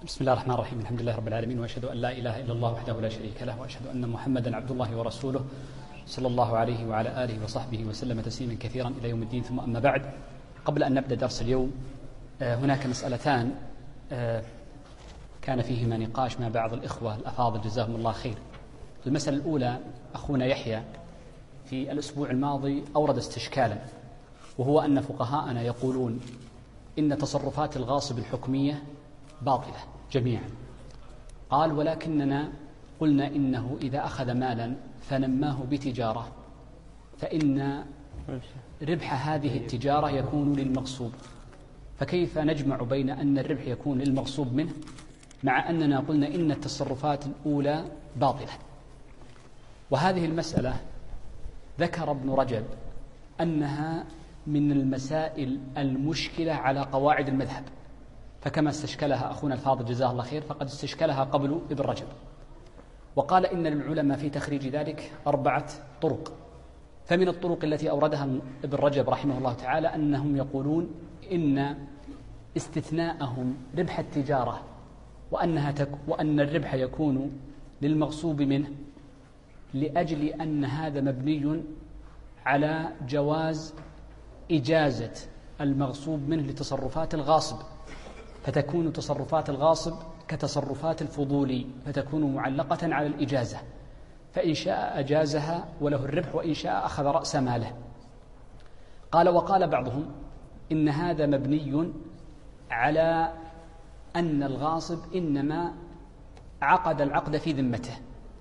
بسم الله الرحمن الرحيم. الحمد لله رب العالمين، وأشهد أن لا إله إلا الله وحده لا شريك له، وأشهد أن محمدا عبد الله ورسوله صلى الله عليه وعلى آله وصحبه وسلم تسليما كثيرا إلى يوم الدين. ثم أما بعد، قبل أن نبدأ درس اليوم هناك مسألتان كان فيهما نقاش مع بعض الإخوة الأفاضل جزاهم الله خير. المسألة الأولى، أخونا يحيى في الأسبوع الماضي أورد استشكالا، وهو أن فقهاءنا يقولون إن تصرفات الغاصب الحكمية باطلة جميعا. قال: ولكننا قلنا إنه إذا أخذ مالا فنماه بتجارة فإن ربح هذه التجارة يكون للمغصوب، فكيف نجمع بين أن الربح يكون للمغصوب منه مع أننا قلنا إن التصرفات الأولى باطلة؟ وهذه المسألة ذكر ابن رجب أنها من المسائل المشكلة على قواعد المذهب، فكما استشكلها أخونا الفاضل جزاه الله خير فقد استشكلها قبل ابن رجب، وقال إن للعلماء في تخريج ذلك 4 طرق. فمن الطرق التي أوردها ابن رجب رحمه الله تعالى أنهم يقولون إن استثناءهم ربح التجارة وأن الربح يكون للمغصوب منه لأجل أن هذا مبني على جواز إجازة المغصوب منه لتصرفات الغاصب، فتكون تصرفات الغاصب كتصرفات الفضولي، فتكون معلقة على الإجازة، فإن شاء أجازها وله الربح، وإن شاء أخذ رأس ماله. قال: وقال بعضهم إن هذا مبني على أن الغاصب إنما عقد العقد في ذمته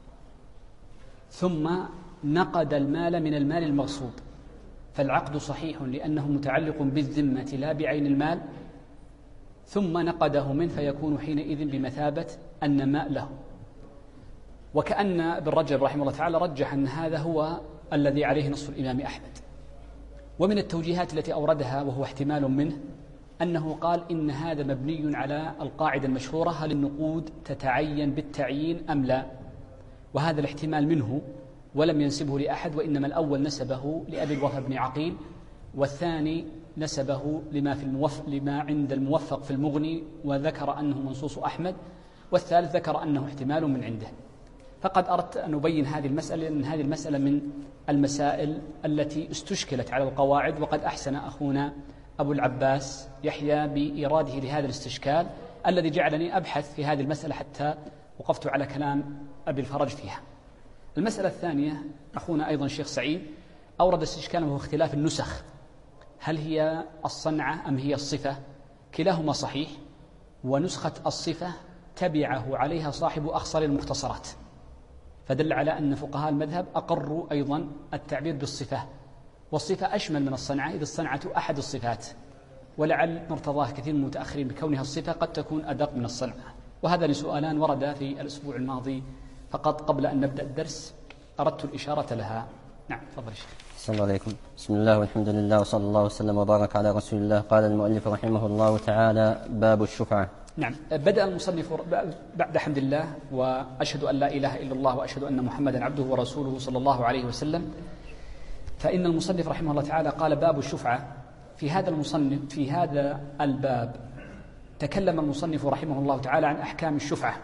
ثم نقد المال من المال المغصوب، فالعقد صحيح لأنه متعلق بالذمة لا بعين المال، ثم نقده منه فيكون حينئذ بمثابة النماء له. وكأن ابن رجب رحمه الله تعالى رجح أن هذا هو الذي عليه نص الإمام أحمد. ومن التوجيهات التي أوردها وهو احتمال منه أنه قال إن هذا مبني على القاعدة المشهورة: هل النقود تتعين بالتعيين أم لا؟ وهذا الاحتمال منه ولم ينسبه لأحد، وإنما الأول نسبه لأبي الوفا بن عقيل، والثاني نسبه لما عند الموفق في المغني وذكر أنه منصوص أحمد، والثالث ذكر أنه احتمال من عنده. فقد أردت أن أبين هذه المسألة، لأن هذه المسألة من المسائل التي استشكلت على القواعد، وقد أحسن أخونا أبو العباس يحيى بإيراده لهذا الاستشكال الذي جعلني أبحث في هذه المسألة حتى وقفت على كلام أبي الفرج فيها. المسألة الثانية، أخونا أيضا الشيخ سعيد أورد استشكالا وهو اختلاف النسخ، هل هي الصنعة أم هي الصفة؟ كلاهما صحيح، ونسخة الصفة تبعه عليها صاحب أخصر المختصرات، فدل على أن فقهاء المذهب أقروا أيضا التعبير بالصفة، والصفة أشمل من الصنعة إذ الصنعة أحد الصفات، ولعل مرتضاه كثير من المتأخرين بكونها الصفة قد تكون أدق من الصنعة. وهذا لسؤالان ورد في الأسبوع الماضي، فقط قبل أن نبدأ الدرس أردت الإشارة لها. نعم، تفضل شيخ. السلام عليكم. بسم الله والحمد لله وصلى الله وسلم وبارك على رسول الله. قال المؤلف رحمه الله تعالى: باب الشفعة. نعم، بدأ المصنف بعد حمد الله وأشهد أن لا إله إلا الله وأشهد أن محمدا عبده ورسوله صلى الله عليه وسلم، فإن المصنف رحمه الله تعالى قال: باب الشفعة. في هذا الباب تكلم المصنف رحمه الله تعالى عن أحكام الشفعة،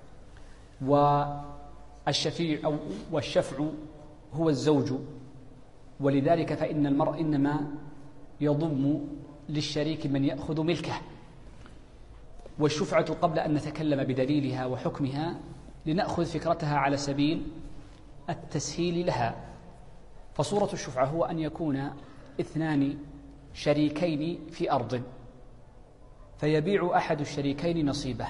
والشفع هو الزوج، ولذلك فإن المرء إنما يضم للشريك من يأخذ ملكه. والشفعة قبل أن نتكلم بدليلها وحكمها لنأخذ فكرتها على سبيل التسهيل لها. فصورة الشفعة هو أن يكون 2 شريكين في أرض، فيبيع أحد الشريكين نصيبه،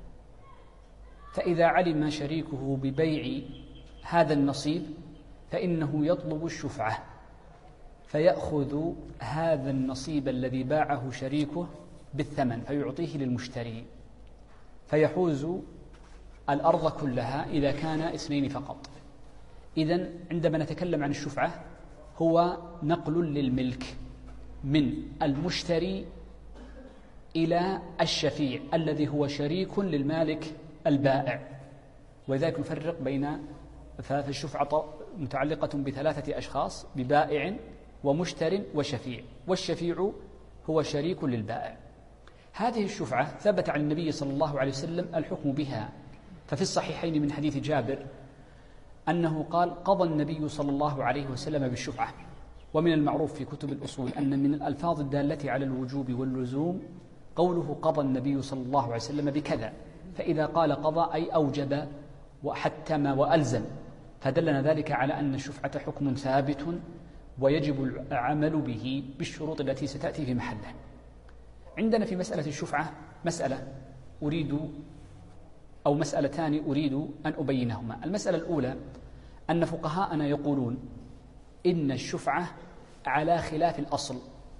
فإذا علم شريكه ببيع هذا النصيب فإنه يطلب الشفعة، فيأخذ هذا النصيب الذي باعه شريكه بالثمن فيعطيه للمشتري، فيحوز الأرض كلها إذا كان 2 فقط. إذن عندما نتكلم عن الشفعة هو نقل للملك من المشتري إلى الشفيع الذي هو شريك للمالك البائع، ولذلك نفرق بين فالشفعة متعلقة ب3 أشخاص: ببائع ومشتر وشفيع، والشفيع هو شريك للبائع. هذه الشفعة ثبت عن النبي صلى الله عليه وسلم الحكم بها، ففي الصحيحين من حديث جابر أنه قال: قضى النبي صلى الله عليه وسلم بالشفعة. ومن المعروف في كتب الأصول أن من الألفاظ الدالة على الوجوب واللزوم قوله قضى النبي صلى الله عليه وسلم بكذا، فإذا قال قضى أي أوجب وحتم وألزم، فدلنا ذلك على أن الشفعة حكم ثابت ويجب العمل به بالشروط التي ستأتي في محله. عندنا في مسألة الشفعة مسألتان أريد أن أبينهما. المسألة الأولى أن فقهاءنا يقولون إن الشفعة على خلاف الأصل،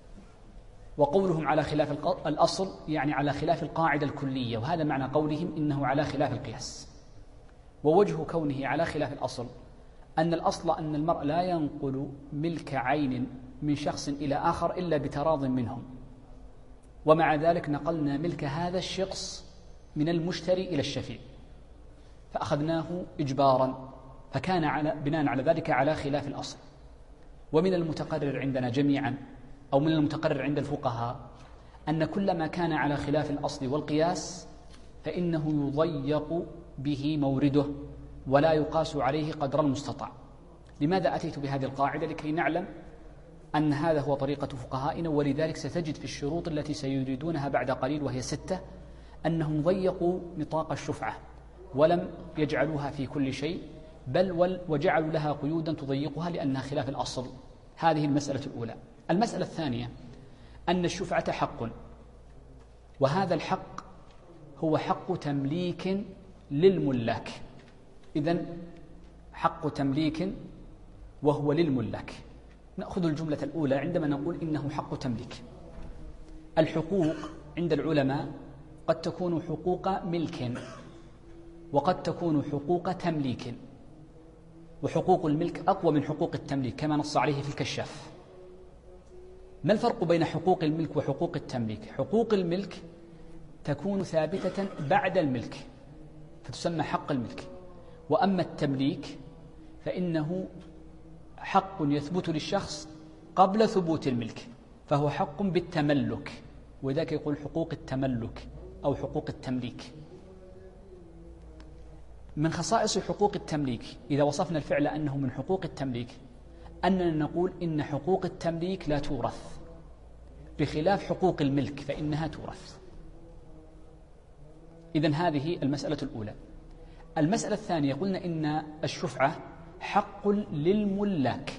وقولهم على خلاف الأصل يعني على خلاف القاعدة الكلية، وهذا معنى قولهم إنه على خلاف القياس. ووجه كونه على خلاف الأصل أن الأصل أن المرء لا ينقل ملك عين من شخص إلى آخر إلا بتراض منهم، ومع ذلك نقلنا ملك هذا الشخص من المشتري إلى الشفيع فأخذناه إجبارا، فكان بناء على ذلك على خلاف الأصل. ومن المتقرر عندنا جميعا أو من المتقرر عند الفقهاء أن كل ما كان على خلاف الأصل والقياس فإنه يضيق به مورده ولا يقاس عليه قدر المستطاع. لماذا أتيت بهذه القاعدة؟ لكي نعلم أن هذا هو طريقة فقهائنا، ولذلك ستجد في الشروط التي سيريدونها بعد قليل وهي 6 أنهم ضيقوا نطاق الشفعة ولم يجعلوها في كل شيء، بل وجعلوا لها قيودا تضيقها لأنها خلاف الأصل. هذه المسألة الأولى. المسألة الثانية أن الشفعة حق، وهذا الحق هو حق تمليك للملاك. إذن حق تمليك وهو للملاك. نأخذ الجملة الأولى عندما نقول إنه حق تمليك. الحقوق عند العلماء قد تكون حقوق ملك وقد تكون حقوق تمليك، وحقوق الملك أقوى من حقوق التمليك كما نص عليه في الكشاف. ما الفرق بين حقوق الملك وحقوق التمليك؟ حقوق الملك تكون ثابتة بعد الملك فتسمى حق الملك، وأما التمليك فإنه حق يثبت للشخص قبل ثبوت الملك، فهو حق بالتملك، وذاك يقول حقوق التملك أو حقوق التمليك. من خصائص حقوق التمليك إذا وصفنا الفعل أنه من حقوق التمليك أننا نقول إن حقوق التمليك لا تورث، بخلاف حقوق الملك فإنها تورث. إذن هذه المسألة الأولى. المسألة الثانية قلنا إن الشفعة حق للملاك،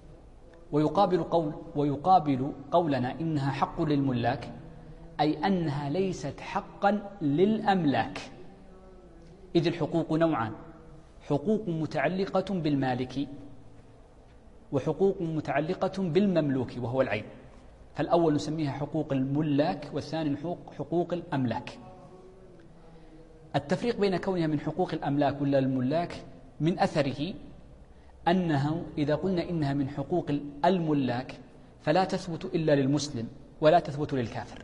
ويقابل قولنا إنها حق للملاك أي أنها ليست حقا للأملاك، إذ الحقوق نوعان: حقوق متعلقة بالمالك وحقوق متعلقة بالمملوك وهو العين. فالأول نسميها حقوق الملاك والثاني حقوق الأملاك. التفريق بين كونها من حقوق الأملاك ولا الملاك من أثره أنه إذا قلنا إنها من حقوق الملاك فلا تثبت إلا للمسلم ولا تثبت للكافر،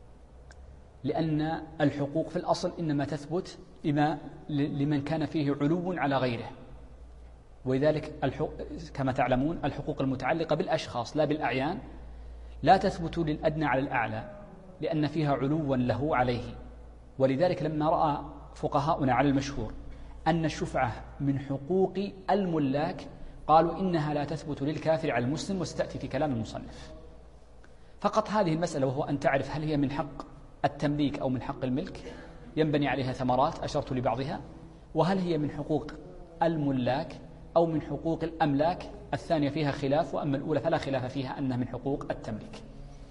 لأن الحقوق في الأصل إنما تثبت لمن كان فيه علو على غيره، ولذلك كما تعلمون الحقوق المتعلقة بالأشخاص لا بالأعيان لا تثبت للأدنى على الأعلى لأن فيها علوا له عليه. ولذلك لما رأى فقهاؤنا على المشهور أن الشفعة من حقوق الملاك قالوا إنها لا تثبت للكافر على المسلم، وستأتي في كلام المصنف. فقط هذه المسألة وهو أن تعرف هل هي من حق التمليك أو من حق الملك ينبني عليها ثمرات أشرت لبعضها، وهل هي من حقوق الملاك أو من حقوق الأملاك الثانية فيها خلاف، وأما الأولى فلا خلاف فيها أنها من حقوق التمليك.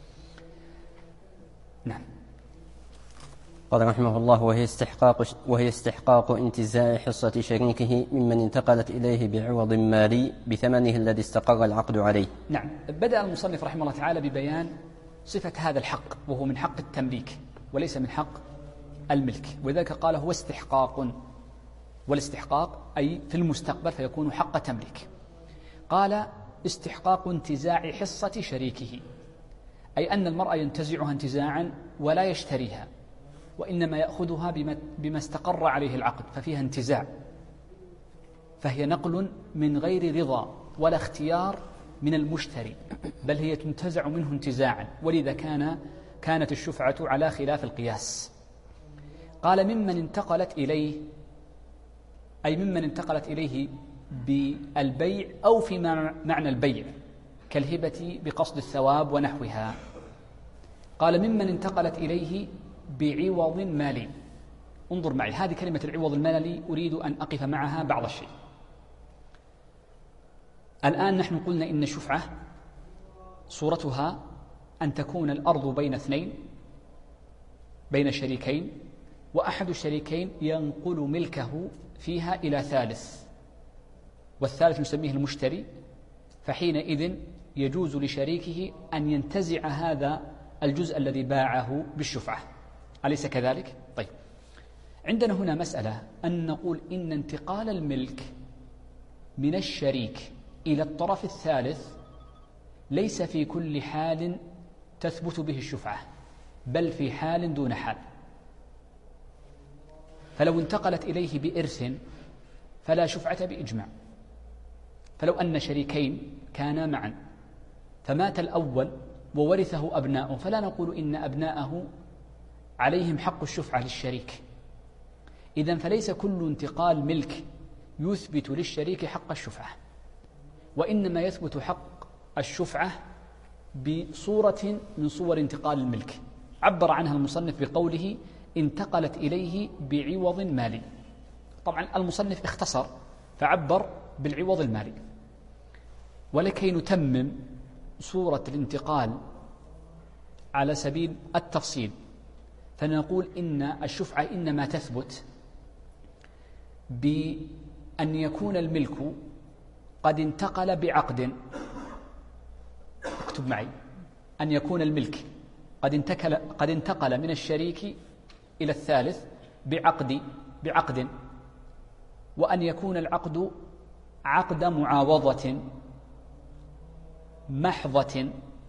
نعم. قال رحمه الله: وهي استحقاق انتزاع حصة شريكه ممن انتقلت إليه بعوض مالي بثمنه الذي استقر العقد عليه. نعم. بدأ المصنف رحمه الله تعالى ببيان صفة هذا الحق وهو من حق التمليك وليس من حق الملك، وذلك قال هو استحقاق، والاستحقاق أي في المستقبل فيكون حق تمليك. قال استحقاق انتزاع حصة شريكه، أي أن المرء ينتزعها انتزاعا ولا يشتريها، وإنما يأخذها بما استقر عليه العقد، ففيها انتزاع، فهي نقل من غير رضا ولا اختيار من المشتري، بل هي تنتزع منه انتزاعا. ولذا كان كانت الشفعة على خلاف القياس. قال ممن انتقلت إليه، أي ممن انتقلت إليه بالبيع أو في معنى البيع كالهبة بقصد الثواب ونحوها. قال ممن انتقلت إليه بعوض مالي. انظر معي، هذه كلمة العوض المالي أريد أن أقف معها بعض الشيء. الآن نحن قلنا إن الشفعة صورتها أن تكون الأرض بين اثنين، بين شريكين، وأحد الشريكين ينقل ملكه فيها إلى ثالث، والثالث نسميه المشتري، فحينئذ يجوز لشريكه أن ينتزع هذا الجزء الذي باعه بالشفعة، أليس كذلك؟ طيب، عندنا هنا مسألة أن نقول إن انتقال الملك من الشريك إلى الطرف الثالث ليس في كل حال تثبت به الشفعة، بل في حال دون حال. فلو انتقلت إليه بإرث فلا شفعة بإجماع. فلو أن شريكين كانا معا فمات الأول وورثه أبناؤه، فلا نقول إن أبناءه عليهم حق الشفعة للشريك. إذن فليس كل انتقال ملك يثبت للشريك حق الشفعة، وإنما يثبت حق الشفعة بصورة من صور انتقال الملك عبر عنها المصنف بقوله انتقلت إليه بعوض مالي. طبعا المصنف اختصر فعبر بالعوض المالي، ولكي نتمم صورة الانتقال على سبيل التفصيل فنقول إن الشفعة إنما تثبت بأن يكون الملك قد انتقل بعقد. اكتب معي، أن يكون الملك قد انتقل من الشريك إلى الثالث بعقد، وأن يكون العقد عقد معاوضة محضة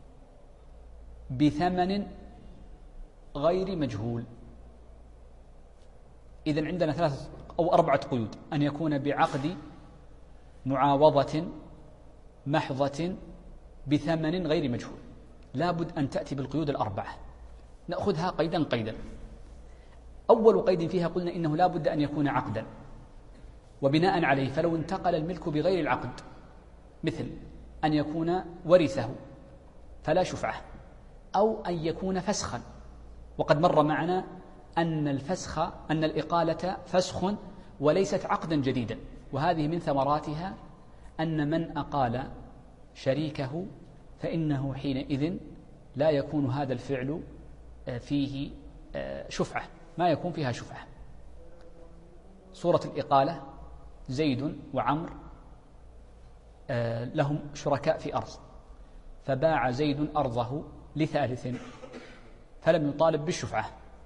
بثمن غير مجهول. إذن عندنا 3 أو 4 قيود: أن يكون بعقد معاوضة محضة بثمن غير مجهول. لابد أن تأتي بالقيود ال4، نأخذها قيدا قيدا. أول قيد فيها قلنا إنه لابد أن يكون عقدا، وبناء عليه فلو انتقل الملك بغير العقد، مثل أن يكون ورثه فلا شفعة، أو أن يكون فسخا، وقد مر معنا أن الإقالة فسخ وليست عقدا جديدا، وهذه من ثمراتها أن من أقال شريكه فإنه حينئذ لا يكون هذا الفعل فيه شفعة، ما يكون فيها شفعة. صورة الإقالة: زيد وعمر لهم شركاء في أرض، فباع زيد أرضه لثالث فلم يطالب بالشفعة،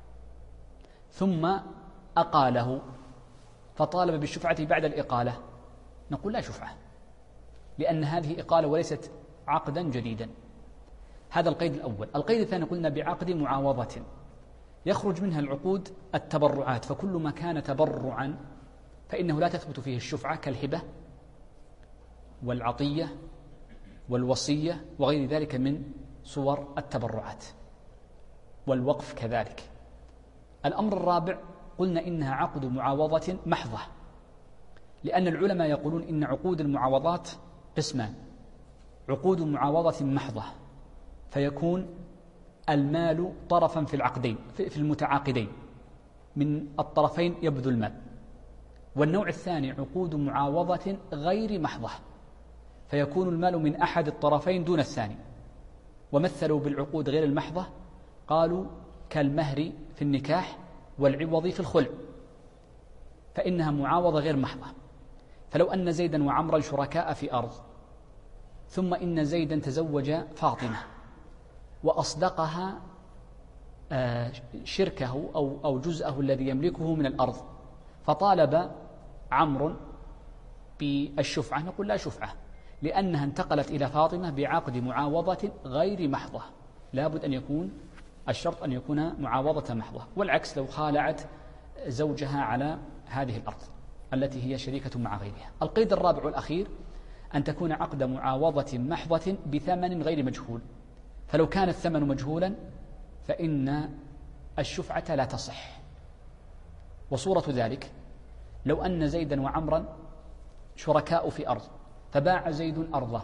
ثم أقاله فطالب بالشفعة بعد الإقالة، نقول لا شفعة، لأن هذه إقالة وليست عقدا جديدا. هذا القيد الأول. القيد الثاني قلنا بعقد معاوضة، يخرج منها العقود التبرعات، فكل ما كان تبرعا فإنه لا تثبت فيه الشفعة، كالهبة والعطية والوصية وغير ذلك من صور التبرعات، والوقف كذلك. الأمر الرابع قلنا إنها عقد معاوضة محضة، لأن العلماء يقولون إن عقود المعاوضات قسمان: عقود معاوضة محضة فيكون المال طرفا في العقدين في المتعاقدين، من الطرفين يبذل المال. والنوع الثاني عقود معاوضة غير محضة فيكون المال من أحد الطرفين دون الثاني. ومثلوا بالعقود غير المحضة قالوا كالمهر في النكاح والعوض في الخلع، فإنها معاوضة غير محضة. فلو أن زيدا وعمرا شركاء في أرض، ثم إن زيدا تزوج فاطمة وأصدقها شركه أو جزءه الذي يملكه من الأرض، فطالب عمرو بالشفعة، نقول لا شفعة، لأنها انتقلت إلى فاطمة بعقد معاوضة غير محضة. لابد أن يكون الشرط أن يكون معاوضة محضة، والعكس لو خالعت زوجها على هذه الأرض التي هي شريكة مع غيرها. القيد الرابع والأخير أن تكون عقد معاوضة محضة بثمن غير مجهول، فلو كان الثمن مجهولا فإن الشفعة لا تصح. وصورة ذلك لو أن زيدا وعمرا شركاء في أرض، فباع زيد أرضه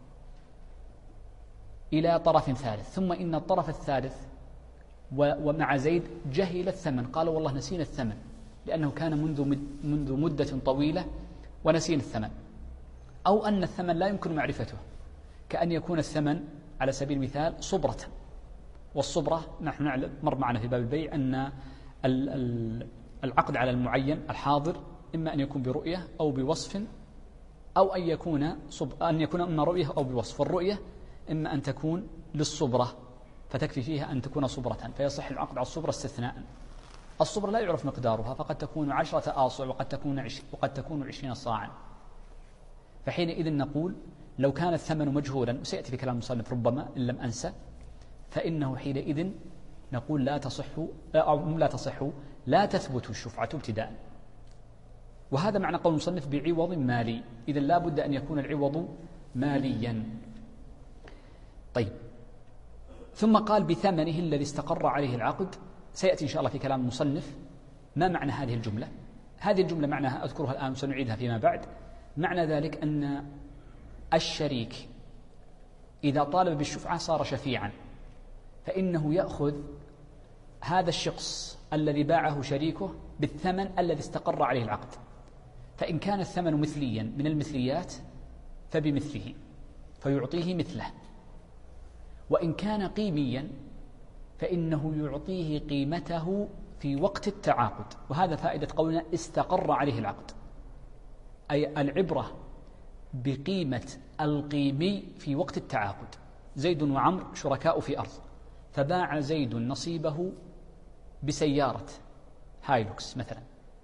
إلى طرف ثالث، ثم إن الطرف الثالث ومع زيد جهل الثمن، قال والله نسينا الثمن لأنه كان منذ مدة طويلة ونسينا الثمن، أو أن الثمن لا يمكن معرفته، كأن يكون الثمن على سبيل المثال صبرة، والصبرة نحن نعلم مر معنا في باب البيع أن العقد على المعين الحاضر إما أن يكون برؤية أو بوصف، أو أن يكون إما رؤية أو بوصف. والرؤية إما أن تكون للصبرة فتكفي فيها أن تكون صبرة فيصح العقد على الصبرة استثناء. الصبرة لا يعرف مقدارها، فقد تكون 10 آصع وقد تكون 20 صاعا. فحينئذ نقول لو كان الثمن مجهولا، وسيأتي في كلام المصنف ربما إن لم أنسى، فإنه حينئذ نقول لا تثبت الشفعة ابتداء. وهذا معنى قول المصنف بعوض مالي، إذن لا بد أن يكون العوض ماليا. طيب، ثم قال بثمنه الذي استقر عليه العقد. سيأتي إن شاء الله في كلام المصنف ما معنى هذه الجملة. هذه الجملة معناها أذكرها الآن وسنعيدها فيما بعد. معنى ذلك أن الشريك إذا طالب بالشفعة صار شفيعا، فإنه يأخذ هذا الشخص الذي باعه شريكه بالثمن الذي استقر عليه العقد، فإن كان الثمن مثليا من المثليات فبمثله فيعطيه مثله، وإن كان قيميا فإنه يعطيه قيمته في وقت التعاقد. وهذا فائدة قولنا استقر عليه العقد، أي العبرة بقيمة القيمي في وقت التعاقد. زيد وعمر شركاء في أرض، فباع زيد نصيبه بسيارة هايلوكس مثلا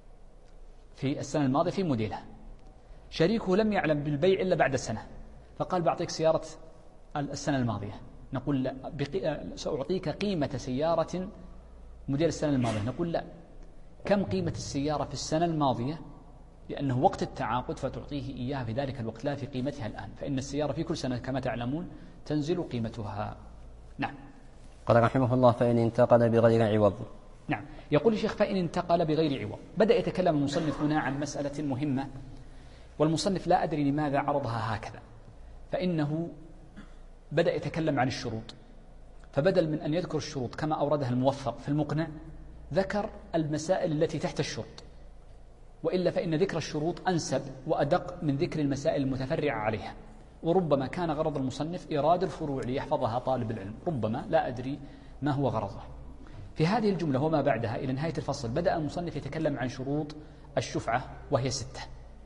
في السنة الماضية في موديلها، شريكه لم يعلم بالبيع إلا بعد سنة، فقال بعطيك سيارة السنة الماضية، نقول لا، سأعطيك قيمة سيارة موديل السنة الماضية. نقول لا، كم قيمة السيارة في السنة الماضية؟ لأنه وقت التعاقد فتعطيه إياها في ذلك الوقت لا في قيمتها الآن، فإن السيارة في كل سنة كما تعلمون تنزل قيمتها. نعم. قال رحمه الله فإن انتقل بغير عوض. نعم، يقول الشيخ فإن انتقل بغير عوض. بدأ يتكلم المصنف هنا عن مسألة مهمة، والمصنف لا أدري لماذا عرضها هكذا، فإنه بدأ يتكلم عن الشروط، فبدل من أن يذكر الشروط كما أوردها الموفق في المقنع ذكر المسائل التي تحت الشروط، وإلا فإن ذكر الشروط أنسب وأدق من ذكر المسائل المتفرعة عليها. وربما كان غرض المصنف إيراد الفروع ليحفظها طالب العلم، ربما لا أدري ما هو غرضه. في هذه الجملة وما بعدها إلى نهاية الفصل بدأ المصنف يتكلم عن شروط الشفعة وهي 6.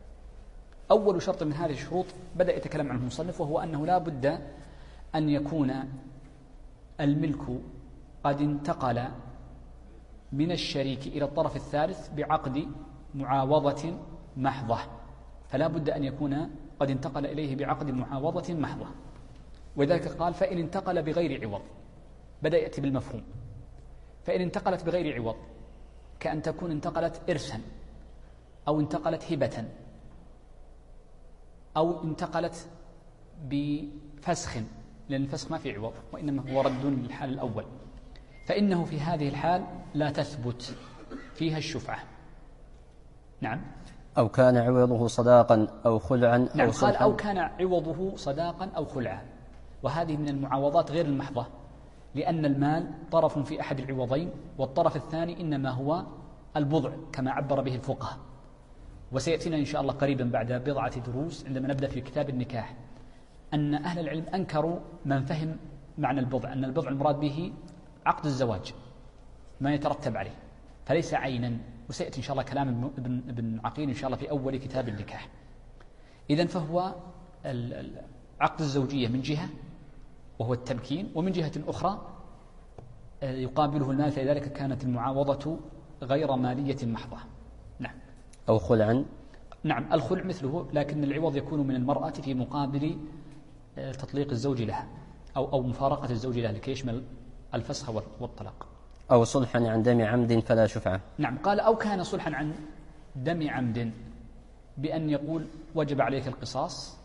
أول شرط من هذه الشروط بدأ يتكلم عنه المصنف، وهو أنه لا بد أن يكون الملك قد انتقل من الشريك إلى الطرف الثالث بعقد معاوضة محضة، فلا بد أن يكون قد انتقل إليه بعقد معاوضة محضة. وذلك قال فإن انتقل بغير عوض، بدأ يأتي بالمفهوم. فإن انتقلت بغير عوض كأن تكون انتقلت إرثا، أو انتقلت هبة، أو انتقلت بفسخ، لأن الفسخ ما في عوض وإنما هو رد للحال الأول، فإنه في هذه الحال لا تثبت فيها الشفعة. نعم. أو كان عوضه صداقا أو خلعا نعم، أو صلحا. قال أو كان عوضه صداقا أو خلعا، وهذه من المعاوضات غير المحضة، لأن المال طرف في أحد العوضين، والطرف الثاني إنما هو البضع كما عبر به الفقهاء. وسيأتينا إن شاء الله قريبا بعد بضعة دروس عندما نبدأ في كتاب النكاح أن أهل العلم أنكروا من فهم معنى البضع، أن البضع المراد به عقد الزواج ما يترتب عليه، فليس عينا. وسيأتي إن شاء الله كلام ابن عقيل إن شاء الله في أول كتاب النكاح. إذن فهو عقد الزوجية من جهة وهو التمكين، ومن جهة أخرى يقابله المال، فلذلك كانت المعاوضة غير مالية محضة. نعم. أو خلعا. نعم، الخلع مثله، لكن العوض يكون من المرأة في مقابل تطليق الزوج لها أو مفارقة الزوج لها لكي يشمل الفسخ والطلاق. أو صلحا عن دم عمد فلا شفعة. نعم، قال أو كان صلحا عن دم عمد، بأن يقول وجب عليك القصاص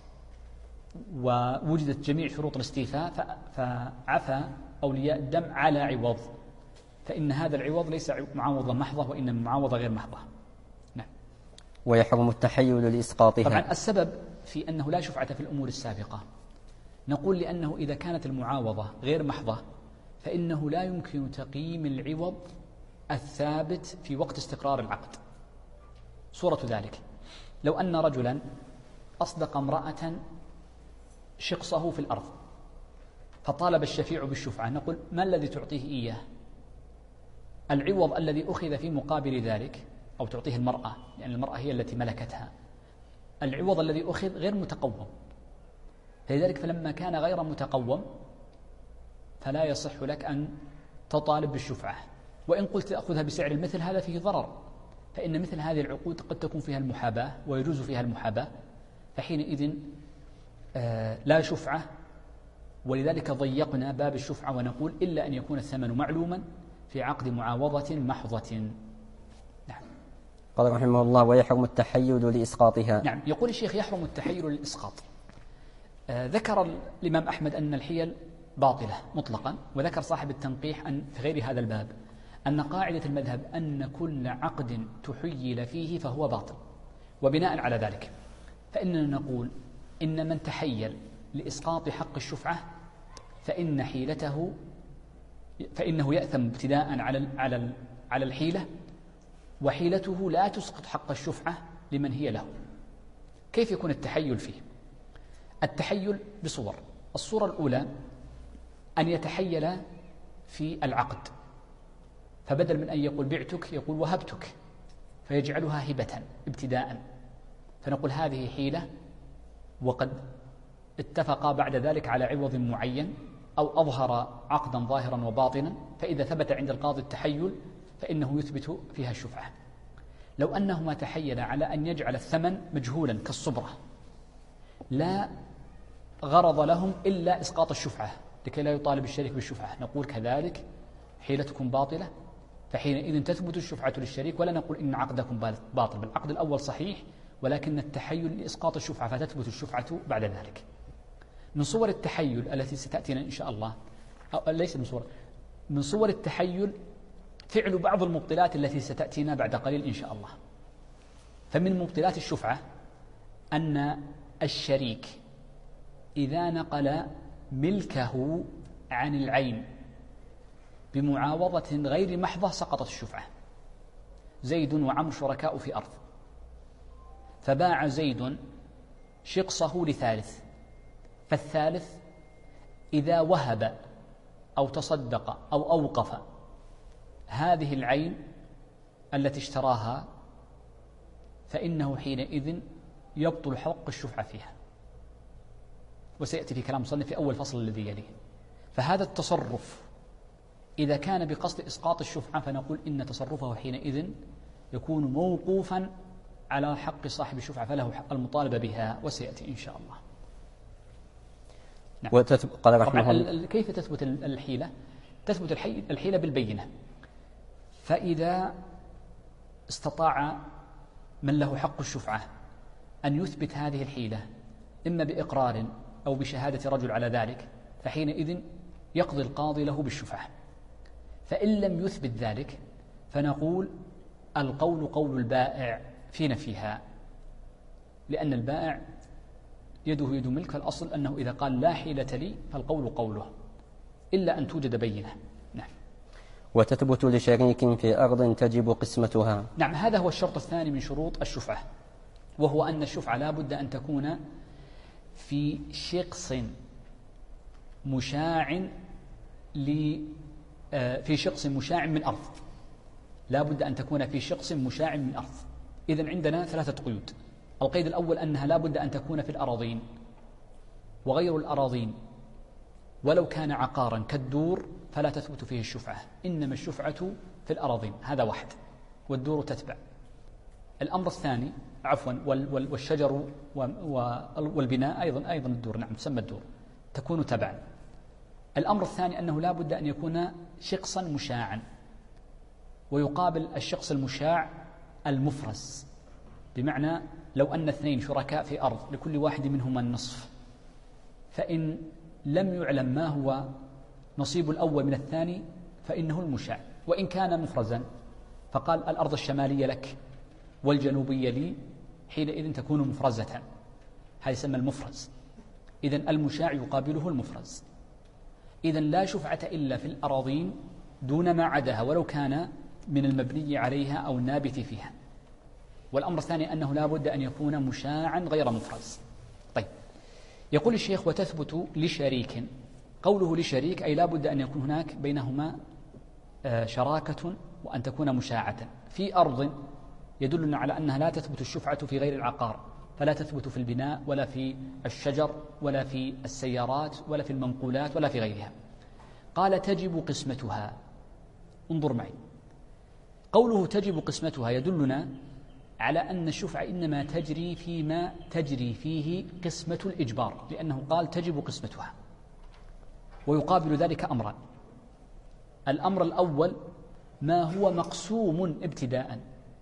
ووجدت جميع شروط الاستيفاء فعفى أولياء الدم على عوض، فإن هذا العوض ليس معاوضة محضة وإنما معاوضة غير محضة. نعم. ويحرم التحيل لإسقاطها. طبعا السبب في أنه لا شفعة في الأمور السابقة، نقول لأنه إذا كانت المعاوضة غير محضة فإنه لا يمكن تقييم العوض الثابت في وقت استقرار العقد. صورة ذلك لو أن رجلا أصدق امرأة شقصه في الأرض فطالب الشفيع بالشفعة، نقول ما الذي تعطيه إياه؟ العوض الذي أخذ في مقابل ذلك، أو تعطيه المرأة لأن المرأة هي التي ملكتها، العوض الذي أخذ غير متقوم، فلذلك فلما كان غير متقوم فلا يصح لك أن تطالب بالشفعة. وإن قلت أخذها بسعر المثل هذا فيه ضرر، فإن مثل هذه العقود قد تكون فيها المحاباة ويجوز فيها المحاباة، فحينئذ لا شفعة. ولذلك ضيقنا باب الشفعة ونقول إلا أن يكون الثمن معلوما في عقد معاوضة محضة. نعم. قال رحمه الله: ويحرم التحيل لإسقاطها. نعم. يقول الشيخ: يحرم التحيل للإسقاط. ذكر الإمام أحمد أن الحيل باطلة مطلقا، وذكر صاحب التنقيح أن في غير هذا الباب أن قاعدة المذهب أن كل عقد تحيل فيه فهو باطل. وبناء على ذلك فإننا نقول إن من تحيل لإسقاط حق الشفعة فإن حيلته فإنه يأثم ابتداء على الحيلة، وحيلته لا تسقط حق الشفعة لمن هي له. كيف يكون التحيل فيه؟ التحيل بصور. الصورة الأولى أن يتحيل في العقد، فبدل من أن يقول بعتك يقول وهبتك، فيجعلها هبة ابتداء، فنقول هذه حيلة، وقد اتفقا بعد ذلك على عوض معين أو أظهر عقدا ظاهرا وباطنا، فإذا ثبت عند القاضي التحيل فإنه يثبت فيها الشفعة. لو أنهما تحيل على أن يجعل الثمن مجهولا كالصبرة لا غرض لهم إلا إسقاط الشفعة لكي لا يطالب الشريك بالشفعة، نقول كذلك حيلتكم باطلة، فحينئذ تثبت الشفعة للشريك، ولا نقول إن عقدكم باطل، بل العقد الأول صحيح ولكن التحيل لإسقاط الشفعة فتثبت الشفعة بعد ذلك. من صور التحيل التي ستأتينا إن شاء الله، أو ليس من صور التحيل فعل بعض المبطلات التي ستأتينا بعد قليل إن شاء الله. فمن مبطلات الشفعة أن الشريك إذا نقل ملكه عن العين بمعاوضة غير محضة سقطت الشفعة. زيد وعمر شركاء في أرض، فباع زيد شقصه لثالث، فالثالث إذا وهب أو تصدق أو أوقف هذه العين التي اشتراها فإنه حينئذ يبطل حق الشفعة فيها، وسيأتي في كلام مصنف في أول فصل الذي يليه. فهذا التصرف إذا كان بقصد إسقاط الشفعة فنقول إن تصرفه حينئذ يكون موقوفا على حق صاحب الشفعة، فله حق المطالبة بها، وسيأتي إن شاء الله. نعم. طبعا كيف تثبت الحيلة؟ تثبت الحيلة بالبينة. فإذا استطاع من له حق الشفعة أن يثبت هذه الحيلة إما بإقرار أو بشهادة رجل على ذلك، فحينئذ يقضي القاضي له بالشفعة. فإن لم يثبت ذلك فنقول القول قول البائع في نفيها، لأن البائع يده يد ملك، فالأصل أنه إذا قال لا حيلة لي فالقول قوله إلا أن توجد بينة. نعم. وتثبت لشريك في أرض تجب قسمتها. نعم، هذا هو الشرط الثاني من شروط الشفعة، وهو أن الشفعة لا بد أن تكون في شقص مشاع من أرض. لا بد أن تكون في شقص مشاع من أرض. إذن عندنا ثلاثة قيود. القيد الأول أنها لا بد أن تكون في الأراضين، وغير الأراضين ولو كان عقارا كالدور فلا تثبت فيه الشفعة، إنما الشفعة في الأراضين، هذا واحد، والدور تتبع. الأمر الثاني والشجر والبناء أيضا الدور، نعم تسمى الدور، تكون تبعا. الأمر الثاني أنه لا بد أن يكون شقصا مشاعا، ويقابل الشخص المشاع المفرز، بمعنى لو أن اثنين شركاء في أرض لكل واحد منهما النصف، فإن لم يعلم ما هو نصيب الأول من الثاني فإنه المشاع، وإن كان مفرزا، فقال الأرض الشمالية لك والجنوبية لي، حينئذ تكون مفرزة، هذا يسمى المفرز. إذن المشاع يقابله المفرز. إذن لا شفعة إلا في الأراضين دون ما عداها ولو كان من المبني عليها أو النابت فيها. والأمر الثاني أنه لا بد أن يكون مشاعا غير مفرز. طيب، يقول الشيخ وتثبت لشريك. قوله لشريك أي لا بد أن يكون هناك بينهما شراكة وأن تكون مشاعة. في أرض يدلنا على أنها لا تثبت الشفعة في غير العقار، فلا تثبت في البناء ولا في الشجر ولا في السيارات ولا في المنقولات ولا في غيرها. قال تجب قسمتها. انظر معي، قوله تجب قسمتها يدلنا على أن الشفعة إنما تجري فيما تجري فيه قسمة الإجبار، لأنه قال تجب قسمتها. ويقابل ذلك أمران. الأمر الأول ما هو مقسوم ابتداء،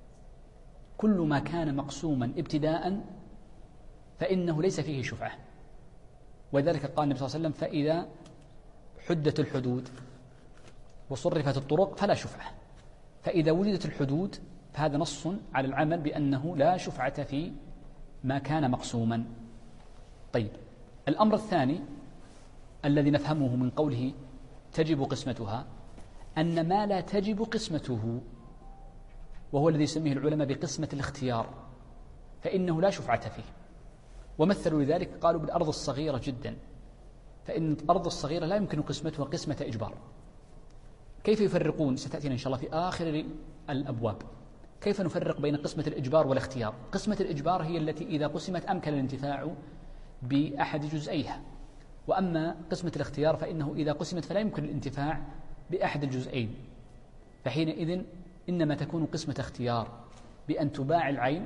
كل ما كان مقسوما ابتداء فإنه ليس فيه شفعة. وذلك قال النبي صلى الله عليه وسلم فإذا حدت الحدود وصرفت الطرق فلا شفعة. فإذا وجدت الحدود فهذا نص على العمل بأنه لا شفعة في ما كان مقسوما. طيب، الأمر الثاني الذي نفهمه من قوله تجب قسمتها أن ما لا تجب قسمته، وهو الذي يسميه العلماء بقسمة الاختيار، فإنه لا شفعة فيه. ومثلوا لذلك قالوا بالأرض الصغيرة جدا، فإن الأرض الصغيرة لا يمكن قسمتها قسمة إجبار. كيف يفرقون؟ ستأتينا إن شاء الله في آخر الأبواب. كيف نفرق بين قسمة الإجبار والاختيار؟ قسمة الإجبار هي التي إذا قسمت أمكن الانتفاع بأحد جزئيها، وأما قسمة الاختيار فإنه إذا قسمت فلا يمكن الانتفاع بأحد الجزئين، فحينئذ إنما تكون قسمة اختيار بأن تباع العين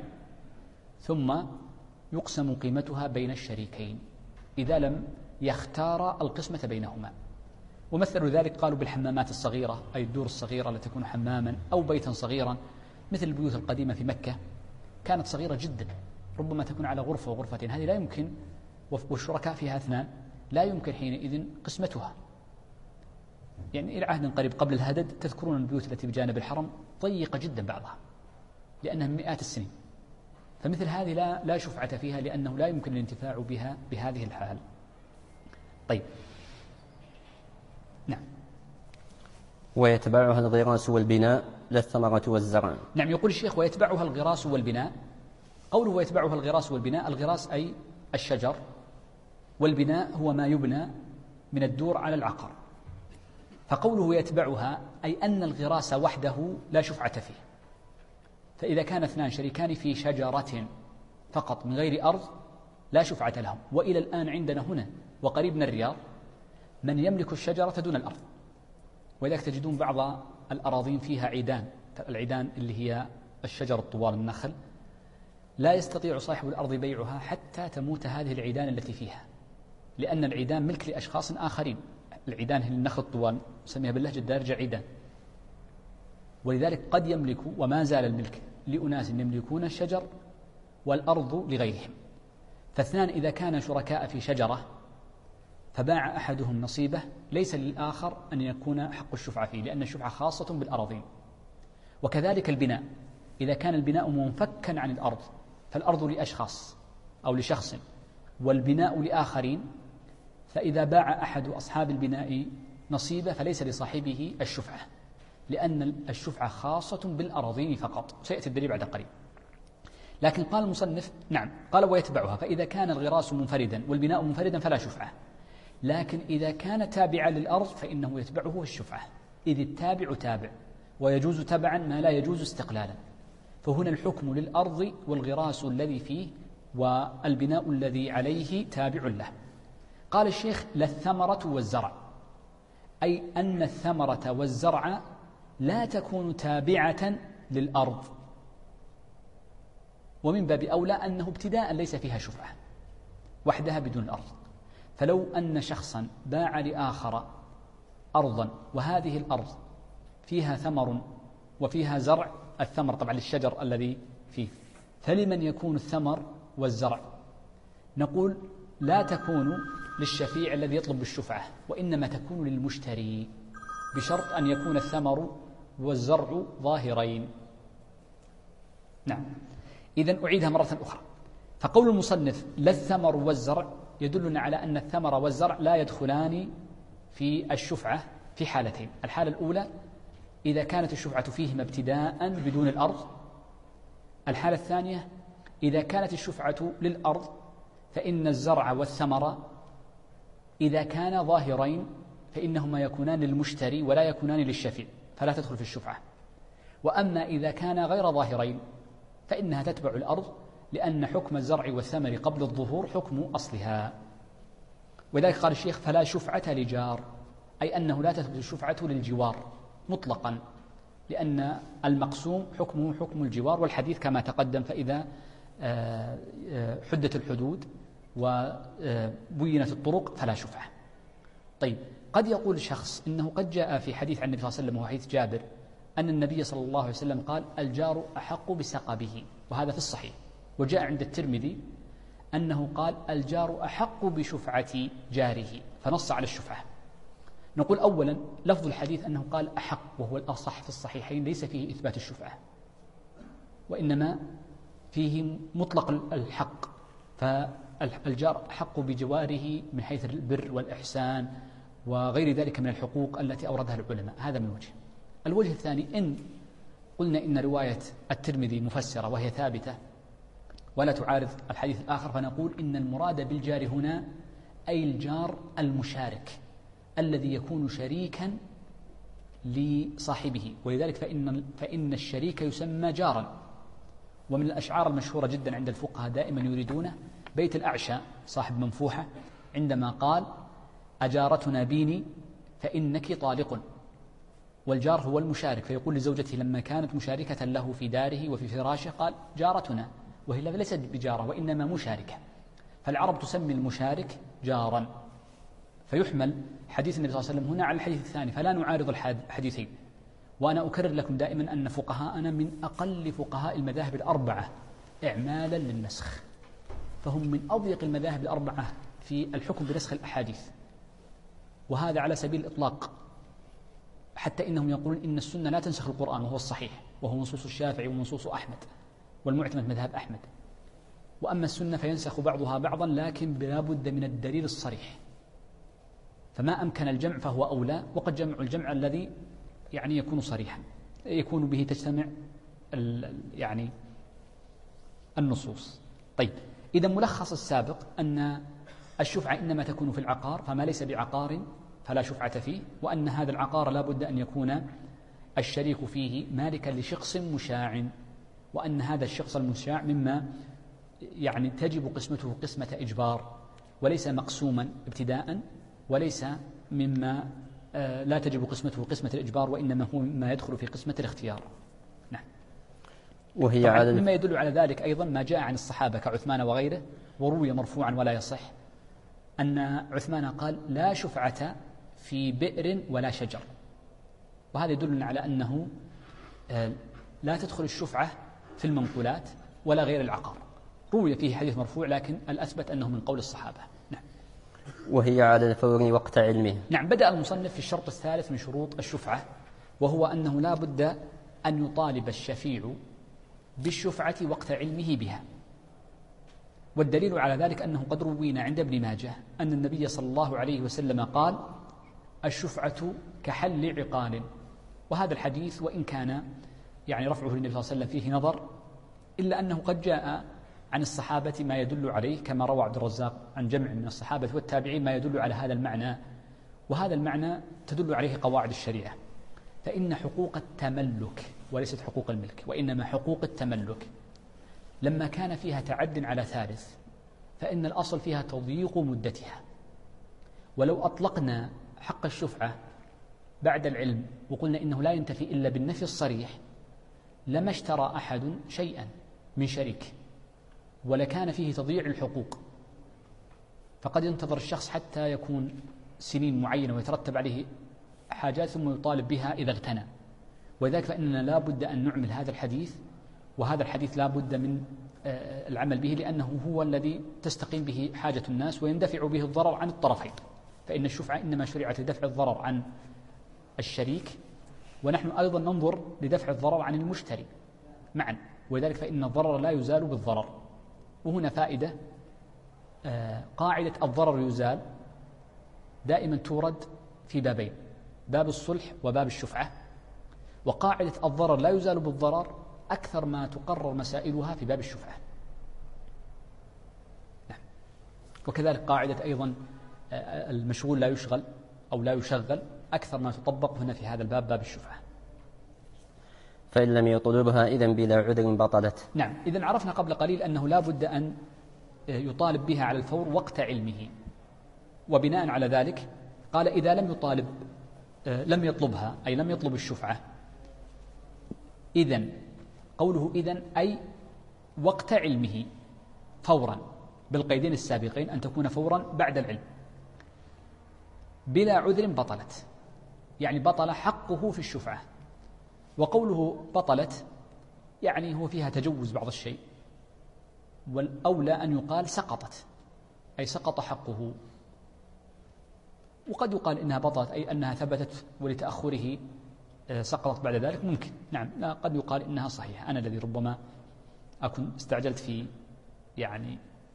ثم يقسم قيمتها بين الشريكين إذا لم يختار القسمة بينهما. ومثلوا ذلك قالوا بالحمامات الصغيرة، أي الدور الصغيرة التي تكون حماما أو بيتا صغيرا، مثل البيوت القديمة في مكة كانت صغيرة جدا، ربما تكون على غرفة وغرفتين، هذه لا يمكن، والشركاء فيها اثنان، لا يمكن حينئذ قسمتها. يعني إلى عهد قريب قبل الهدد تذكرون البيوت التي بجانب الحرم ضيقة جدا بعضها لأنها من مئات السنين، فمثل هذه لا شفعة فيها لأنه لا يمكن الانتفاع بها بهذه الحال. طيب، نعم. ويتبعها الغراس والبناء لا الثمرة والزرع. نعم، يقول الشيخ ويتبعها الغراس والبناء. قوله ويتبعها الغراس والبناء، الغراس أي الشجر، والبناء هو ما يبنى من الدور على العقار. فقوله يتبعها أي أن الغراس وحده لا شفعة فيه. فإذا كان اثنان شريكان في شجرة فقط من غير أرض لا شفعة لهم. وإلى الآن عندنا هنا وقريب من الرياض من يملك الشجرة دون الأرض، ولذلك تجدون بعض الأراضين فيها عيدان، العيدان اللي هي الشجر الطوال النخل، لا يستطيع صاحب الأرض بيعها حتى تموت هذه العيدان التي فيها، لأن العيدان ملك لأشخاص آخرين. العيدان هي النخل الطوال نسميها باللهجة الدارجة عيدان، ولذلك قد يملك وما زال الملك لأناس يملكون الشجر والأرض لغيرهم. فاثنان إذا كان شركاء في شجرة فباع أحدهم نصيبه ليس للآخر أن يكون حق الشفعة فيه، لأن الشفعة خاصة بالأراضين. وكذلك البناء، إذا كان البناء منفكا عن الأرض فالأرض لأشخاص أو لشخص والبناء لآخرين، فإذا باع أحد أصحاب البناء نصيبه فليس لصاحبه الشفعة، لأن الشفعة خاصة بالأراضين فقط، سيأتي الدليل بعد قليل. لكن قال المصنف نعم، قال ويتبعها، فإذا كان الغراس منفردا والبناء منفردا فلا شفعة، لكن إذا كان تابعا للأرض فإنه يتبعه الشفعة، إذ التابع تابع، ويجوز تبعا ما لا يجوز استقلالا. فهنا الحكم للأرض والغراس الذي فيه والبناء الذي عليه تابع له. قال الشيخ لا الثمرة والزرع، أي أن الثمرة والزرع لا تكون تابعة للأرض، ومن باب أولى أنه ابتداء ليس فيها شفعة وحدها بدون الأرض. فلو أن شخصا باع لآخر أرضا وهذه الأرض فيها ثمر وفيها زرع، الثمر طبعا للشجر الذي فيه، فلمن يكون الثمر والزرع؟ نقول لا تكون للشفيع الذي يطلب بالشفعة، وإنما تكون للمشتري، بشرط أن يكون الثمر والزرع ظاهرين. نعم. إذن أعيدها مرة أخرى. فقول المصنف لا الثمر والزرع يدلنا على أن الثمر والزرع لا يدخلان في الشفعة في حالتين. الحالة الأولى إذا كانت الشفعة فيهما ابتداء بدون الأرض. الحالة الثانية إذا كانت الشفعة للأرض فإن الزرع والثمر إذا كانا ظاهرين فإنهما يكونان للمشتري ولا يكونان للشفيع فلا تدخل في الشفعة. وأما إذا كانا غير ظاهرين فإنها تتبع الأرض لأن حكم الزرع والثمر قبل الظهور حكم أصلها. ولذلك قال الشيخ فلا شفعة لجار، أي أنه لا تثبت الشفعة للجوار مطلقا، لأن المقسوم حكمه حكم الجوار، والحديث كما تقدم فإذا حدت الحدود وبينت الطرق فلا شفعة. طيب، قد يقول شخص إنه قد جاء في حديث عن النبي صلى الله عليه وسلم وحديث جابر أن النبي صلى الله عليه وسلم قال الجار أحق بسقبه، وهذا في الصحيح. وجاء عند الترمذي أنه قال الجار أحق بشفعة جاره، فنص على الشفعة. نقول أولا لفظ الحديث أنه قال أحق، وهو الأصح في الصحيحين، ليس فيه إثبات الشفعة وإنما فيه مطلق الحق، فالجار أحق بجواره من حيث البر والإحسان وغير ذلك من الحقوق التي أوردها العلماء. هذا من وجه. الوجه الثاني إن قلنا إن رواية الترمذي مفسرة وهي ثابتة ولا تعارض الحديث الآخر، فنقول إن المراد بالجار هنا أي الجار المشارك الذي يكون شريكا لصاحبه، ولذلك فإن الشريك يسمى جارا. ومن الأشعار المشهورة جدا عند الفقهاء دائما يريدونه بيت الأعشى صاحب منفوحة عندما قال أجارتنا بيني فإنك طالق، والجار هو المشارك، فيقول لزوجته لما كانت مشاركة له في داره وفي فراشه قال جارتنا، وهي ليست بجارة وإنما مشاركة. فالعرب تسمي المشارك جارا، فيحمل حديث النبي صلى الله عليه وسلم هنا على الحديث الثاني، فلا نعارض الحديثين. وأنا أكرر لكم دائما أن فقهاءنا من أقل فقهاء المذاهب الأربعة إعمالا للنسخ، فهم من أضيق المذاهب الأربعة في الحكم بنسخ الأحاديث، وهذا على سبيل الإطلاق، حتى إنهم يقولون إن السنة لا تنسخ القرآن، وهو الصحيح وهو منصوص الشافعي ومنصوص أحمد والمعتمد مذهب أحمد. وأما السنة فينسخ بعضها بعضا لكن بلا بد من الدليل الصريح، فما أمكن الجمع فهو أولى، وقد جمع الجمع الذي يعني يكون صريحا يكون به تجتمع يعني النصوص. طيب، إذا ملخص السابق أن الشفعة إنما تكون في العقار، فما ليس بعقار فلا شفعة فيه، وأن هذا العقار لا بد أن يكون الشريك فيه مالكا لشخص مشاع، وأن هذا الشخص المشاع مما يعني تجب قسمته قسمة إجبار وليس مقسوما ابتداء، وليس مما لا تجب قسمته قسمة الإجبار، وإنما هو مما يدخل في قسمة الاختيار. نعم. وهي مما يدل على ذلك أيضا ما جاء عن الصحابة كعثمان وغيره، وروي مرفوعا ولا يصح، أن عثمان قال لا شفعة في بئر ولا شجر، وهذا يدلنا على أنه لا تدخل الشفعة في المنقولات ولا غير العقار. روي فيه حديث مرفوع لكن الأثبت أنه من قول الصحابة. نعم. وهي على الفور وقت علمه. نعم. بدأ المصنف في الشرط الثالث من شروط الشفعة، وهو أنه لا بد أن يطالب الشفيع بالشفعة وقت علمه بها. والدليل على ذلك أنه قد روينا عند ابن ماجه أن النبي صلى الله عليه وسلم قال الشفعة كحل عقال، وهذا الحديث وإن كان يعني رفعه للنبي صلى الله عليه وسلم فيه نظر، إلا أنه قد جاء عن الصحابة ما يدل عليه، كما روى عبد الرزاق عن جمع من الصحابة والتابعين ما يدل على هذا المعنى، وهذا المعنى تدل عليه قواعد الشريعة. فإن حقوق التملك وليست حقوق الملك، وإنما حقوق التملك لما كان فيها تعد على ثالث فإن الأصل فيها تضييق مدتها، ولو أطلقنا حق الشفعة بعد العلم وقلنا إنه لا ينتفي إلا بالنفي الصريح لما اشترى أحد شيئا من شريك ولكان فيه تضييع الحقوق، فقد ينتظر الشخص حتى يكون سنين معينة ويترتب عليه حاجات ثم يطالب بها إذا اغتنى. وذلك فإننا لا بد أن نعمل هذا الحديث، وهذا الحديث لا بد من العمل به، لأنه هو الذي تستقيم به حاجة الناس ويندفع به الضرر عن الطرفين. فإن الشفعة إنما شرعت لدفع الضرر عن الشريك ونحن أيضا ننظر لدفع الضرر عن المشتري معا، ولذلك فإن الضرر لا يزال بالضرر. وهنا فائدة، قاعدة الضرر يزال دائما تورد في بابين: باب الصلح وباب الشفعة. وقاعدة الضرر لا يزال بالضرر أكثر ما تقرر مسائلها في باب الشفعة. نعم. وكذلك قاعدة أيضا المشغول لا يشغل أو لا يشغل أكثر ما تطبق هنا في هذا الباب، باب الشفعة. فإن لم يطلبها إذن بلا عذر بطلت. نعم. إذن عرفنا قبل قليل أنه لا بد أن يطالب بها على الفور وقت علمه، وبناء على ذلك قال إذا لم يطلبها أي لم يطلب الشفعة، إذن قوله إذن أي وقت علمه فورا، بالقيدين السابقين أن تكون فورا بعد العلم. بلا عذر بطلت، يعني بطل حقه في الشفعة. وقوله بطلت يعني هو فيها تجوز بعض الشيء، والأولى أن يقال سقطت، أي سقط حقه. وقد يقال إنها بطلت أي أنها ثبتت ولتأخره سقطت بعد ذلك، ممكن. نعم. لا، قد يقال إنها صحيحة. أنا الذي ربما أكون استعجلت في يعني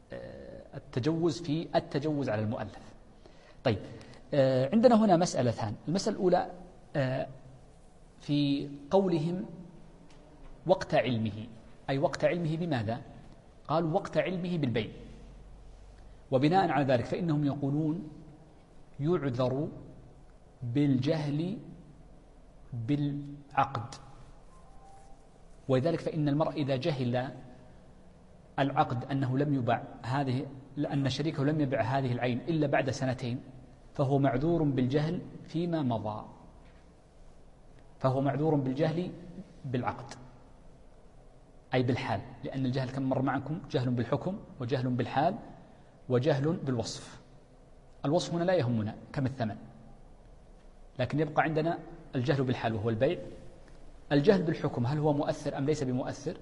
التجوز على المؤلف. طيب، عندنا هنا مسألتان. المسألة الأولى في قولهم وقت علمه، أي وقت علمه بماذا؟ قالوا وقت علمه بالبيع. وبناء على ذلك فإنهم يقولون يعذر بالجهل بالعقد. ولذلك فإن المرء إذا جهل العقد أنه لم يبع لأن شريكه لم يبع هذه العين إلا بعد 2 فهو معذور بالجهل فيما مضى، فهو معذور بالجهل بالعقد أي بالحال، لأن الجهل كم مر معكم: جهل بالحكم وجهل بالحال وجهل بالوصف. الوصف هنا لا يهمنا كم الثمن، لكن يبقى عندنا الجهل بالحال وهو البيع. الجهل بالحكم هل هو مؤثر أم ليس بمؤثر؟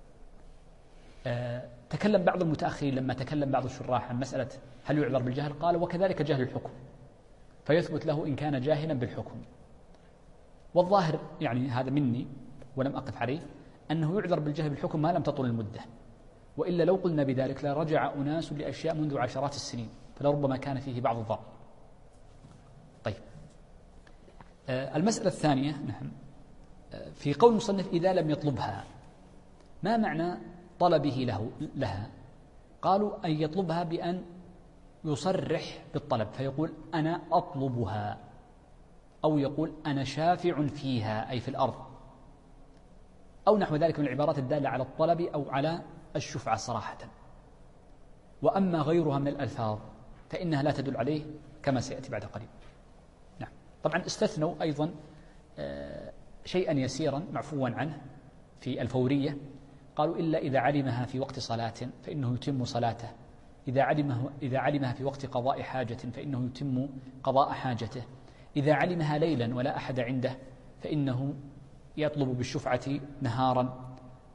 تكلم بعض المتأخرين لما تكلم بعض الشراح عن مسألة هل يعذر بالجهل، قال وكذلك جهل الحكم، فيثبت له إن كان جاهلا بالحكم. والظاهر يعني هذا مني ولم أقف عليه أنه يعذر بالجهل بالحكم ما لم تطل المدة، وإلا لو قلنا بذلك لرجع أناس لأشياء منذ عشرات السنين، فلربما كان فيه بعض الضرر. طيب، المسألة الثانية، نعم، في قول المصنف إذا لم يطلبها، ما معنى طلبه لها؟ قالوا أن يطلبها بأن يصرح بالطلب، فيقول أنا أطلبها، أو يقول أنا شافع فيها أي في الأرض، أو نحو ذلك من العبارات الدالة على الطلب أو على الشفعة صراحة. وأما غيرها من الألفاظ فإنها لا تدل عليه كما سيأتي بعد قليل. نعم. طبعا استثنوا أيضا شيئا يسيرا معفوا عنه في الفورية، قالوا إلا إذا علمها في وقت صلاة فإنه يتم صلاته، إذا علمها في وقت قضاء حاجة فإنه يتم قضاء حاجته، إذا علمها ليلا ولا أحد عنده فإنه يطلب بالشفعة نهارا،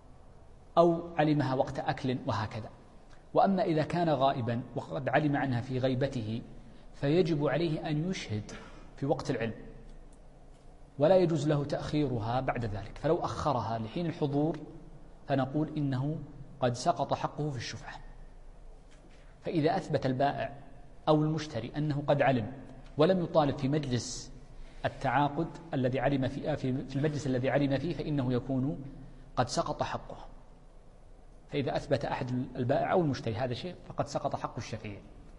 أو علمها وقت أكل، وهكذا. وأما إذا كان غائبا وقد علم عنها في غيبته فيجب عليه أن يشهد في وقت العلم، ولا يجوز له تأخيرها بعد ذلك. فلو أخرها لحين الحضور فنقول إنه قد سقط حقه في الشفعة. فإذا أثبت البائع أو المشتري أنه قد علم ولم يطالب في مجلس التعاقد الذي علم في المجلس الذي علم فيه فإنه يكون قد سقط حقه. فإذا أثبت أحد البائع أو المشتري هذا شيء فقد سقط حق الشفيع.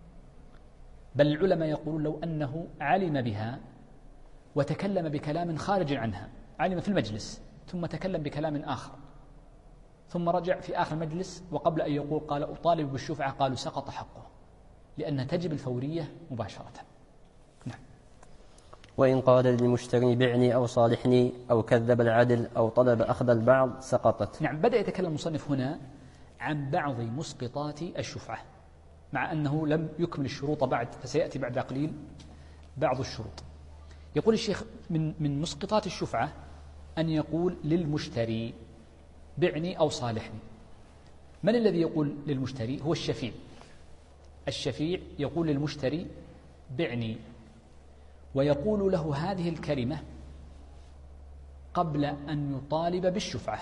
بل العلماء يقولون لو أنه علم بها وتكلم بكلام خارج عنها، علم في المجلس ثم تكلم بكلام آخر ثم رجع في آخر المجلس وقبل أن يقول قال أطالب بالشفعة، قالوا سقط حقه، لأن تجب الفورية مباشرة. نعم. وإن قال للمشتري بعني أو صالحني أو كذب العدل أو طلب أخذ البعض سقطت. نعم. بدأ يتكلم المصنف هنا عن بعض مسقطات الشفعة، مع أنه لم يكمل الشروط بعد، فسيأتي بعد قليل بعض الشروط. يقول الشيخ من مسقطات الشفعة أن يقول للمشتري بعني أو صالحني. من الذي يقول للمشتري؟ هو الشفيع. الشفيع يقول للمشتري بعني، ويقول له هذه الكلمة قبل أن يطالب بالشفعة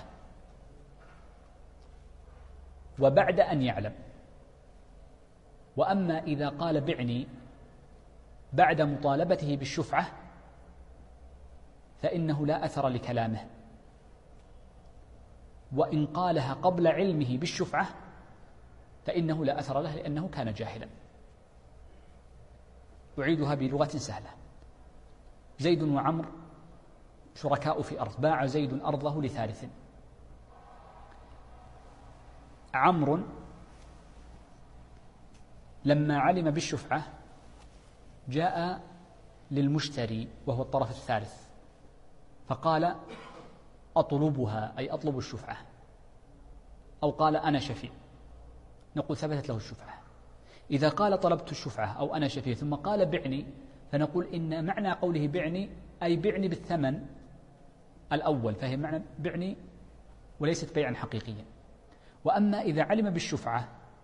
وبعد أن يعلم. وأما إذا قال بعني بعد مطالبته بالشفعة فإنه لا أثر لكلامه، وإن قالها قبل علمه بالشفعة فإنه لا أثر له لأنه كان جاهلا. أعيدها بلغة سهلة: زيد وعمر شركاء في أرض، باع زيد أرضه لثالث. عمرو لما علم بالشفعة جاء للمشتري وهو الطرف الثالث فقال أطلبها، أي أطلب الشفعة، أو قال أنا شفيع، نقول ثبتت له الشفعة. إذا قال طلبت الشفعة أو أنا شفيع ثم قال بعني فنقول إن معنى قوله بعني أي بعني بالثمن الأول، فهي معنى بعني وليست بيعا حقيقيا. وأما إذا علم بالشفعة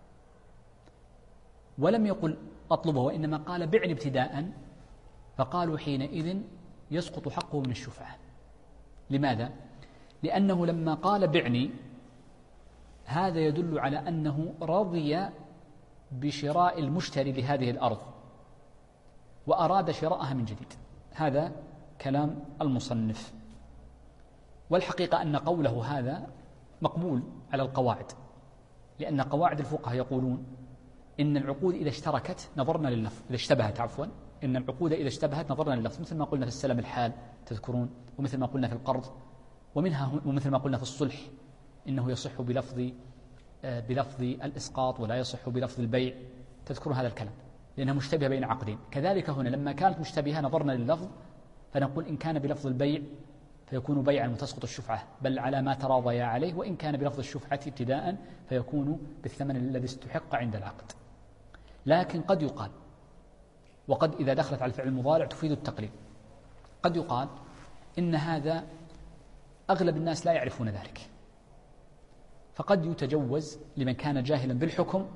ولم يقل أطلبه وإنما قال بعني ابتداء فقالوا حينئذ يسقط حقه من الشفعة. لماذا؟ لأنه لما قال بعني هذا يدل على أنه رضي بشراء المشتري لهذه الأرض وأراد شراءها من جديد. هذا كلام المصنف، والحقيقة أن قوله هذا مقبول على القواعد، لأن قواعد الفقهاء يقولون إن العقود إذا اشتركت نظرنا لللفظ، إذا اشتبهت عفوا، إن العقود إذا اشتبهت نظرنا لللفظ، مثل ما قلنا في السلم الحال تذكرون، ومثل ما قلنا في القرض، ومثل ما قلنا في الصلح إنه يصح بلفظ الإسقاط ولا يصح بلفظ البيع، تذكرون هذا الكلام لأنها مشتبهة بين عقدين. كذلك هنا لما كانت مشتبهة نظرنا لللفظ فنقول إن كان بلفظ البيع فيكون بيعا وتسقط الشفعة بل على ما تراضيا عليه، وإن كان بلفظ الشفعة ابتداء فيكون بالثمن الذي استحق عند العقد. لكن قد يقال، وقد إذا دخلت على الفعل المضارع تفيد التقليل، قد يقال إن هذا أغلب الناس لا يعرفون ذلك، فقد يتجوز لمن كان جاهلا بالحكم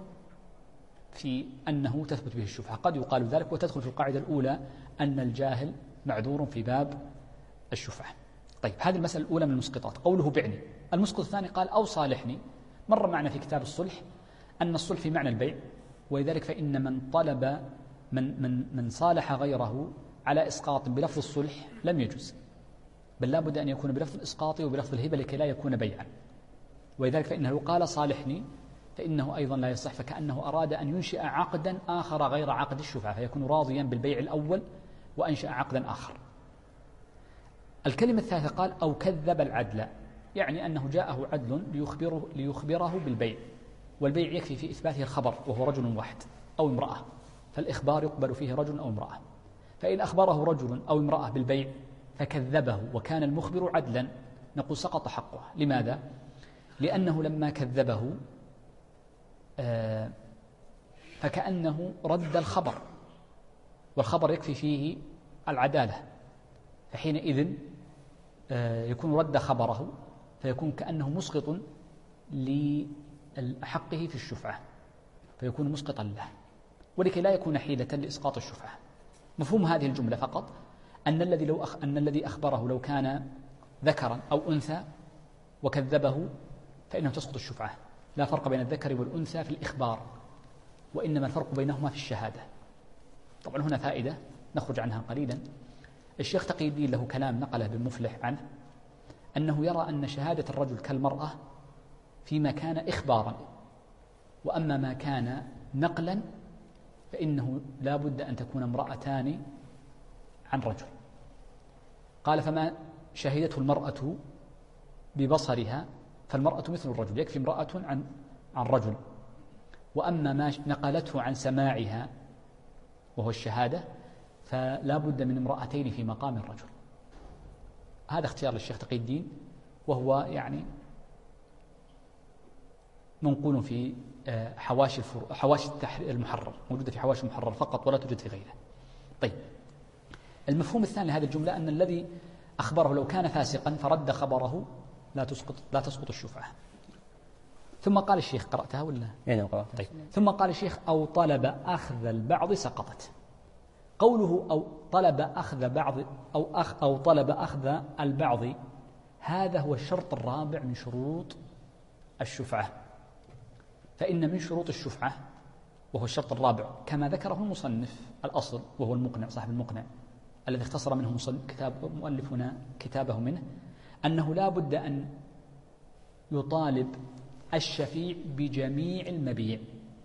في أنه تثبت به الشفعة، قد يقال ذلك وتدخل في القاعدة الأولى أن الجاهل معذور في باب الشفعة. طيب، هذه المسألة الأولى من المسقطات. قوله بعني. المسقط الثاني قال أو صالحني. مر معنا في كتاب الصلح أن الصلح في معنى البيع، ولذلك فإن من طلب من صالح غيره على إسقاط بلفظ الصلح لم يجوز، بل لا بد أن يكون بلفظ الإسقاط وبلفظ الهبة لكي لا يكون بيعا. ولذلك فإنه لو قال صالحني فإنه أيضا لا يصح، فكأنه أراد أن ينشئ عقدا آخر غير عقد الشفعة فيكون راضيا بالبيع الأول وأنشأ عقدا آخر. الكلمة الثالثة قال أو كذب العدل، يعني أنه جاءه عدل ليخبره بالبيع، والبيع يكفي في إثباته الخبر وهو رجل واحد أو امرأة، فالإخبار يقبل فيه رجل أو امرأة. فإن أخبره رجل أو امرأة بالبيع فكذبه وكان المخبر عدلا نقول سقط حقه. لماذا؟ لأنه لما كذبه فكأنه رد الخبر، والخبر يكفي فيه العدالة، فحينئذ يكون رد خبره فيكون كأنه مسقط لحقه في الشفعة فيكون مسقطا له، ولكي لا يكون حيلة لإسقاط الشفعة. مفهوم هذه الجملة فقط أن الذي أخبره لو كان ذكرا أو أنثى وكذبه فإنه تسقط الشفعة، لا فرق بين الذكر والأنثى في الإخبار، وإنما الفرق بينهما في الشهادة. طبعا هنا فائدة نخرج عنها قليلا. الشيخ تقي الدين له كلام نقله بالمفلح عنه أنه يرى أن شهادة الرجل كالمرأة فيما كان إخبارا، وأما ما كان نقلا فإنه لا بد أن تكون امرأتان عن رجل. قال فما شهدته المرأة ببصرها فالمرأة مثل الرجل، يكفي امرأة عن رجل، وأما ما نقلته عن سماعها وهو الشهادة فلا بد من امرأتين في مقام الرجل. هذا اختيار للشيخ تقي الدين، وهو يعني منقول في حواشي المحرر، موجودة في حواشي المحرر فقط ولا توجد في غيره. طيب، المفهوم الثاني لهذه الجملة أن الذي أخبره لو كان فاسقا فرد خبره لا تسقط الشفعة. ثم قال الشيخ، قرأتها ولا؟ نعم قرأت. طيب، ثم قال الشيخ أو طلب أخذ البعض سقطت. قوله أو طلب أخذ بعض أو طلب أخذ البعض هذا هو الشرط الرابع من شروط الشفعة. فإن من شروط الشفعة، وهو الشرط الرابع كما ذكره المصنف الأصل وهو المقنع صاحب المقنع الذي اختصر منه مؤلفنا كتابه منه، أنه لا بد أن يطالب الشفيع بجميع المبيع،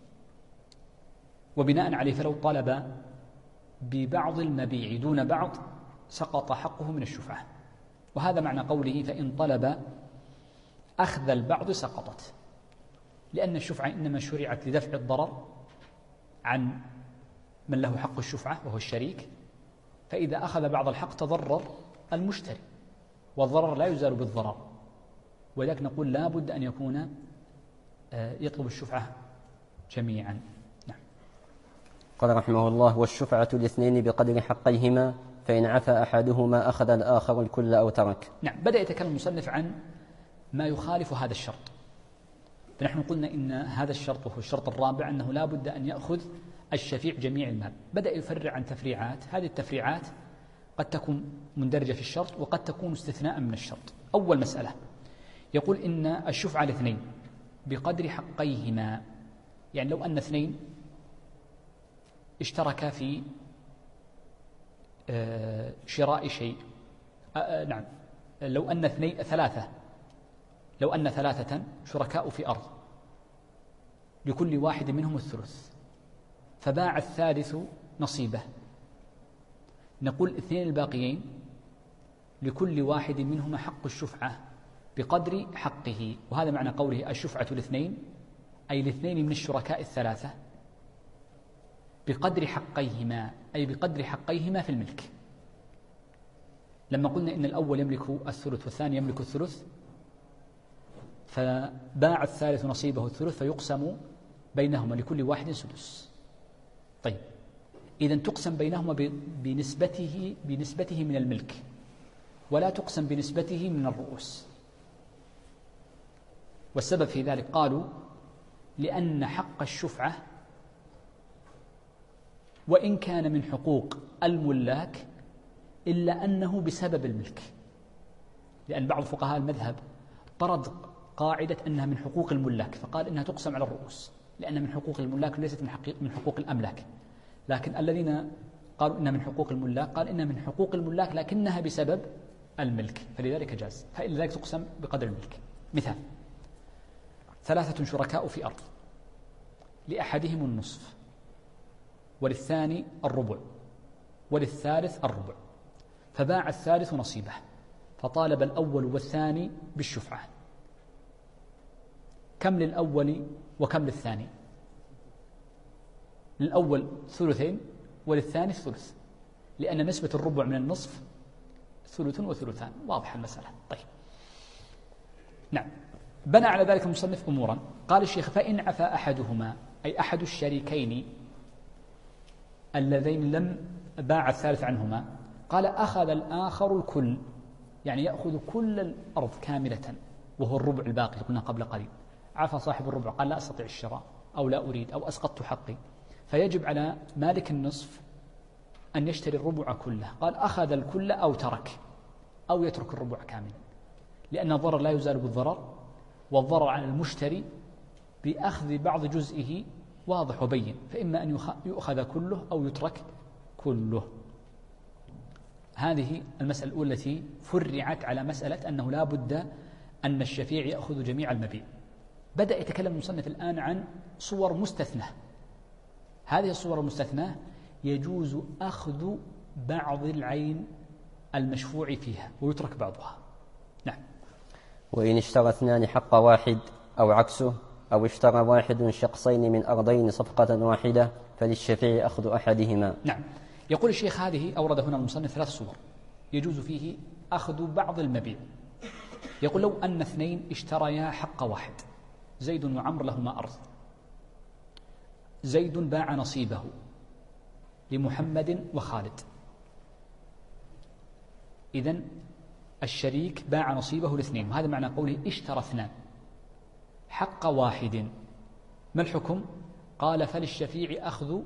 وبناء عليه فلو طلب ببعض المبيع دون بعض سقط حقه من الشفعة. وهذا معنى قوله فإن طلب أخذ البعض سقطت، لأن الشفعة إنما شرعت لدفع الضرر عن من له حق الشفعة وهو الشريك، فإذا أخذ بعض الحق تضرر المشتري، والضرر لا يزال بالضرر، ولذلك نقول لا بد أن يكون يطلب الشفعة جميعا. نعم. قال رحمه الله: والشفعة لاثنين بقدر حقيهما، فإن عفى أحدهما أخذ الآخر الكل أو ترك. نعم. بدأ يتكلم المصنف عن ما يخالف هذا الشرط، فنحن قلنا إن هذا الشرط وهو الشرط الرابع أنه لا بد أن يأخذ الشفيع جميع المال. بدأ يفرع عن تفريعات، هذه التفريعات قد تكون مندرجة في الشرط وقد تكون استثناء من الشرط. أول مسألة يقول إن الشفعة لاثنين بقدر حقيهما، يعني لو أن اثنين اشتركا في شراء شيء، نعم، لو أن ثلاثة شركاء في أرض لكل واحد منهم الثلث، فباع الثالث نصيبه، نقول اثنين الباقيين لكل واحد منهما حق الشفعة بقدر حقه. وهذا معنى قوله الشفعة لاثنين، أي لاثنين من الشركاء الثلاثة بقدر حقيهما، أي بقدر حقيهما في الملك. لما قلنا إن الأول يملك الثلث والثاني يملك الثلث، فباع الثالث نصيبه الثلث فيقسم بينهما لكل واحد سدس. طيب، إذن تقسم بينهما بنسبته من الملك، ولا تقسم بنسبته من الرؤوس. والسبب في ذلك قالوا لأن حق الشفعة وإن كان من حقوق الملاك إلا أنه بسبب الملك، لأن بعض فقهاء المذهب طرد قاعدة أنها من حقوق الملاك فقال إنها تقسم على الرؤوس لأنها من حقوق الملاك وليست من حقوق الأملاك. لكن الذين قالوا إنها من حقوق الملاك قال إنها من حقوق الملاك لكنها بسبب الملك، فلذلك جاز، فلذلك تقسم بقدر الملك. مثال: ثلاثة شركاء في أرض، لأحدهم النصف وللثاني الربع وللثالث الربع، فباع الثالث نصيبه فطالب الأول والثاني بالشفعة. كم للأول وكم للثاني؟ للأول ثلثين وللثاني الثلث، لأن نسبة الربع من النصف ثلث وثلثان. واضح المسألة. طيب، نعم. بنى على ذلك المصنف أمورا. قال الشيخ: فإن عفى أحدهما، أي أحد الشريكين اللذين لم باع الثالث عنهما، قال أخذ الآخر الكل، يعني يأخذ كل الأرض كاملة وهو الربع الباقي اللي قلنا قبل قليل. عفى صاحب الربع قال لا أستطيع الشراء أو لا أريد أو أسقطت حقي، فيجب على مالك النصف أن يشتري الربع كله. قال أخذ الكل أو ترك أو يترك الربع كاملا، لأن الضرر لا يزال بالضرر، والضرر على المشتري بأخذ بعض جزئه واضح وبين، فإما أن يؤخذ كله أو يترك كله. هذه المسألة الأولى التي فرعت على مسألة أنه لا بد أن الشفيع يأخذ جميع المبيع. بدأ يتكلم المصنف الآن عن صور مستثنى. هذه الصور المستثنى يجوز أخذ بعض العين المشفوع فيها ويترك بعضها. نعم. وإن اشترى اثنان حق واحد أو عكسه، أو اشترى واحد شخصين من أرضين صفقة واحدة، فللشفيع أخذ أحدهما. نعم. يقول الشيخ هذه أورد هنا المصنف ثلاث صور يجوز فيه أخذ بعض المبيع. يقول لو أن اثنين اشتريا حق واحد، زيد وعمر لهما أرض، زيد باع نصيبه لمحمد وخالد، إذن الشريك باع نصيبه لاثنين، وهذا معنى قوله اشترى اثنان حق واحد. ما الحكم؟ قال فللشفيع أخذ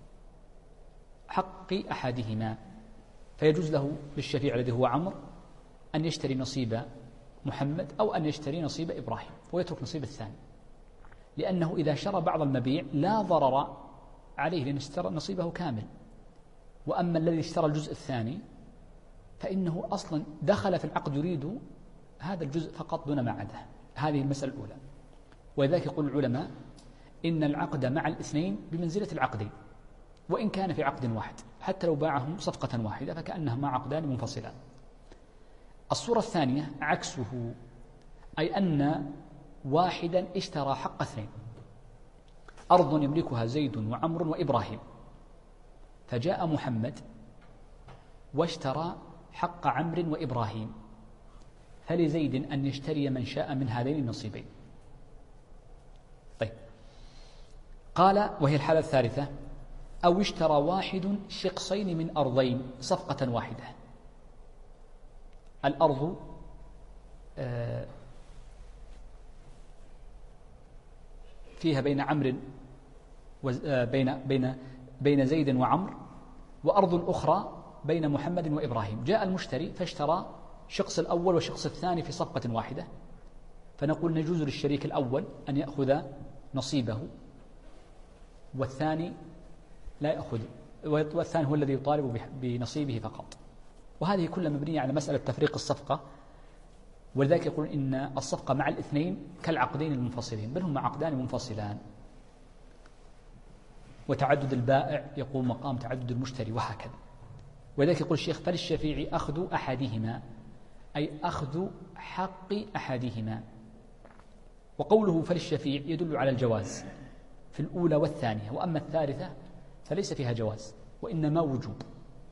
حق أحدهما، فيجوز له للشفيع الذي هو عمرو أن يشتري نصيب محمد أو أن يشتري نصيب إبراهيم ويترك نصيب الثاني، لأنه إذا شرى بعض المبيع لا ضرر عليه لأن اشترى نصيبه كامل. وأما الذي اشترى الجزء الثاني فإنه أصلا دخل في العقد يريد هذا الجزء فقط دون ما عدا. هذه المسألة الأولى. ولذلك يقول العلماء إن العقد مع الاثنين بمنزلة العقدين وإن كان في عقد واحد، حتى لو باعهم صفقة واحدة فكأنهما عقدان منفصلان. الصورة الثانية عكسه، أي أن واحدا اشترى حق اثنين، أرض يملكها زيد وعمر وإبراهيم، فجاء محمد واشترى حق عمرو وإبراهيم، فلزيد أن يشتري من شاء من هذين النصيبين. طيب، قال وهي الحالة الثالثة: أو اشترى واحد شقصين من أرضين صفقة واحدة. الأرض فيها بين عمرو بين زيد وعمر، وأرض أخرى بين محمد وإبراهيم. جاء المشتري فاشترى شقص الأول وشقص الثاني في صفقة واحدة، فنقول نجوز للشريك الأول أن يأخذ نصيبه والثاني لا يأخذ، والثاني هو الذي يطالب بنصيبه فقط. وهذه كلها مبنية على مسألة تفريق الصفقة، ولذلك يقول إن الصفقة مع الاثنين كالعقدين المنفصلين، بل هما عقدان منفصلان، وتعدد البائع يقوم مقام تعدد المشتري وهكذا. ولذلك يقول الشيخ: فللشفيع أخذ أحدهما، أي أخذ حق أحدهما. وقوله فللشفيع يدل على الجواز في الأولى والثانية، وأما الثالثة فليس فيها جواز وإنما وجوب.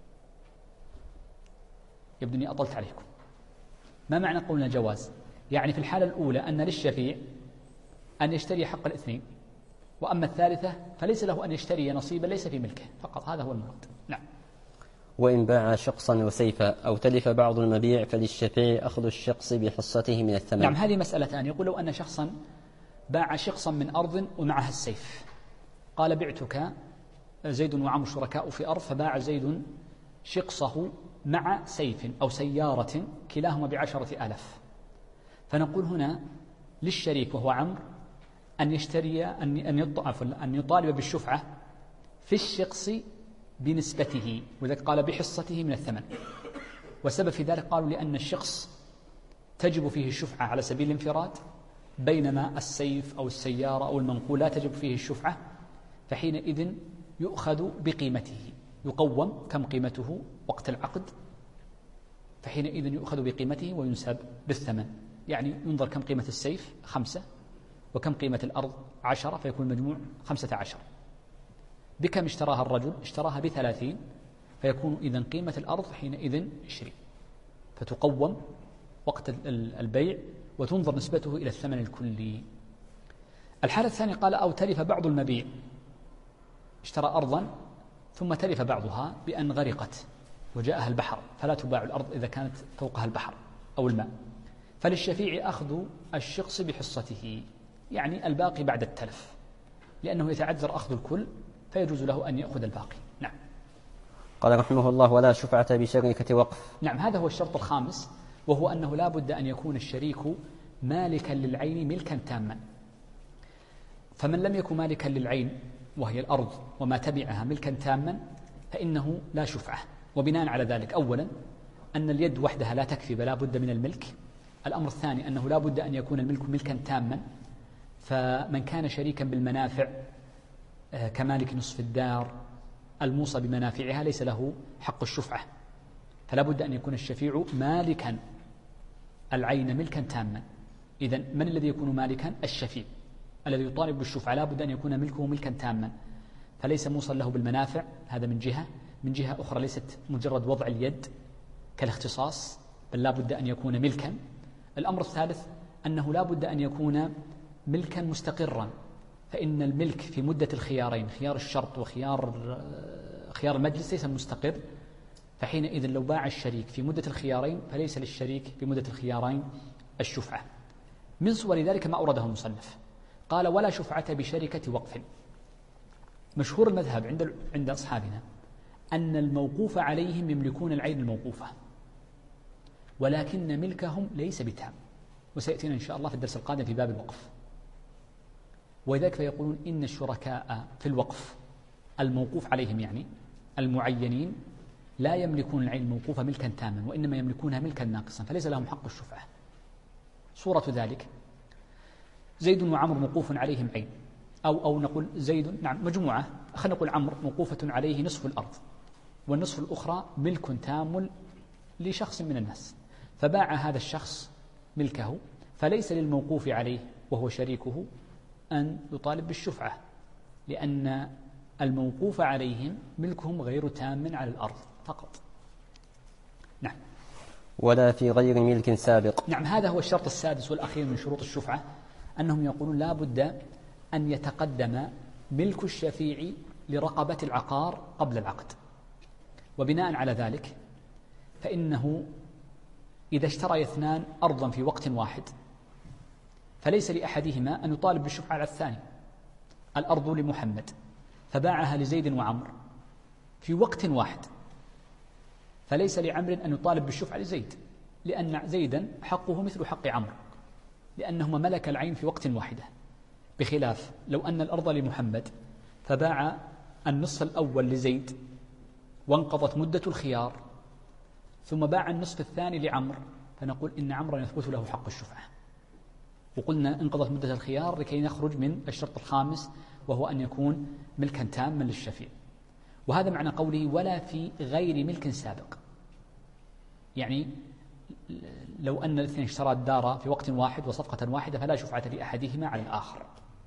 يبدو أني أطلت عليكم. ما معنى قولنا جواز؟ يعني في الحالة الأولى أن للشفيع أن يشتري حق الاثنين، وأما الثالثة فليس له أن يشتري نصيبا ليس في ملكه فقط. هذا هو المراد. نعم. وإن باع شخصا وسيفا أو تلف بعض المبيع فللشفيع أخذ الشخص بحصته من الثمن. نعم، هذه مسألتان. يقول لو أن شخصا باع شخصا من أرض ومعها السيف، قال: بعتك زيد وعمر شركاء في أرض، فباع زيد شقصه مع سيف أو سيارة كلاهما ب10,000. فنقول هنا للشريك وهو عمرو أن يشتري أن يطالب بالشفعة في الشقص بنسبته، وذلك قال بحصته من الثمن. وسبب في ذلك قالوا لأن الشخص تجب فيه الشفعة على سبيل الانفراد، بينما السيف أو السيارة أو المنقول لا تجب فيه الشفعة، فحينئذ يؤخذ بقيمته، يقوم كم قيمته وقت العقد، فحينئذ يؤخذ بقيمته وينسب بالثمن. يعني ينظر كم قيمة السيف 5 وكم قيمة الأرض 10، فيكون المجموع 15. بكم اشتراها الرجل؟ اشتراها ب30، فيكون إذن قيمة الأرض حينئذ 20، فتقوم وقت البيع وتنظر نسبته إلى الثمن الكلي. الحالة الثانية قال: أو تلف بعض المبيع، اشترى أرضا ثم تلف بعضها بأن غرقت وجاءها البحر، فلا تباع الأرض إذا كانت فوقها البحر أو الماء، فللشفيع أخذ الشخص بحصته، يعني الباقي بعد التلف، لأنه يتعذر أخذ الكل فيجوز له أن يأخذ الباقي. نعم. قال رحمه الله: ولا شفعة بشركة وقف. نعم، هذا هو الشرط الخامس، وهو أنه لا بد أن يكون الشريك مالكا للعين ملكا تاما. فمن لم يكن مالكا للعين وهي الأرض وما تبعها ملكا تاما فإنه لا شفعة. وبناء على ذلك، أولا أن اليد وحدها لا تكفي بل لا بد من الملك. الأمر الثاني أنه لا بد أن يكون الملك ملكا تاما، فمن كان شريكا بالمنافع كمالك نصف الدار الموصى بمنافعها ليس له حق الشفعة، فلا بد أن يكون الشفيع مالكا العين ملكا تاما. إذن من الذي يكون مالكا؟ الشفيع الذي يطالب بالشفعة لا بد أن يكون ملكه ملكا تاما، فليس موصل له بالمنافع، هذا من جهة. من جهة أخرى ليست مجرد وضع اليد كالاختصاص، بل لا بد أن يكون ملكا. الأمر الثالث أنه لا بد أن يكون ملكا مستقرا، فإن الملك في مدة الخيارين، خيار الشرط وخيار المجلس، ليس مستقر، فحينئذ لو باع الشريك في مدة الخيارين فليس للشريك في مدة الخيارين الشفعة. من صور ذلك ما أورده المصنف، قال: ولا شفعة بشركة وقف. مشهور المذهب عند أصحابنا أن الموقوف عليهم يملكون العين الموقوفة، ولكن ملكهم ليس بتام، وسيأتينا إن شاء الله في الدرس القادم في باب الوقف. ولذلك فيقولون إن الشركاء في الوقف الموقوف عليهم يعني المعينين لا يملكون العين الموقوفة ملكا تاما، وإنما يملكونها ملكا ناقصا، فليس لهم حق الشفعة. صورة ذلك زيد وعمر موقوف عليهم عين، أو نقول زيد نعم مجموعة، خلينا نقول عمرو موقوفة عليه نصف الأرض، والنصف الأخرى ملك تام لشخص من الناس، فباع هذا الشخص ملكه، فليس للموقوف عليه وهو شريكه أن يطالب بالشفعة، لأن الموقوف عليهم ملكهم غير تام على الأرض فقط. نعم. ولا في غير ملك سابق. نعم، هذا هو الشرط السادس والأخير من شروط الشفعة، أنهم يقولون لا بد أن يتقدم ملك الشفيع لرقبة العقار قبل العقد. وبناء على ذلك فإنه إذا اشترى اثنان أرضا في وقت واحد فليس لأحدهما أن يطالب بالشفعة على الثاني. الأرض لمحمد فباعها لزيد وعمر في وقت واحد، فليس لعمر أن يطالب بالشفعة لزيد، لأن زيدا حقه مثل حق عمرو، لأنهما ملك العين في وقت واحدة، بخلاف لو أن الأرض لمحمد فباع النصف الأول لزيد وانقضت مدة الخيار، ثم باع النصف الثاني لعمر، فنقول إن عمرا يثبت له حق الشفعة. وقلنا انقضت مدة الخيار لكي نخرج من الشرط الخامس، وهو أن يكون ملكا تاما للشفيع. وهذا معنى قوله ولا في غير ملك سابق، يعني لو أن الاثنين اشترى الدار في وقت واحد وصفقة واحدة فلا شفعة لأحدهما على الآخر.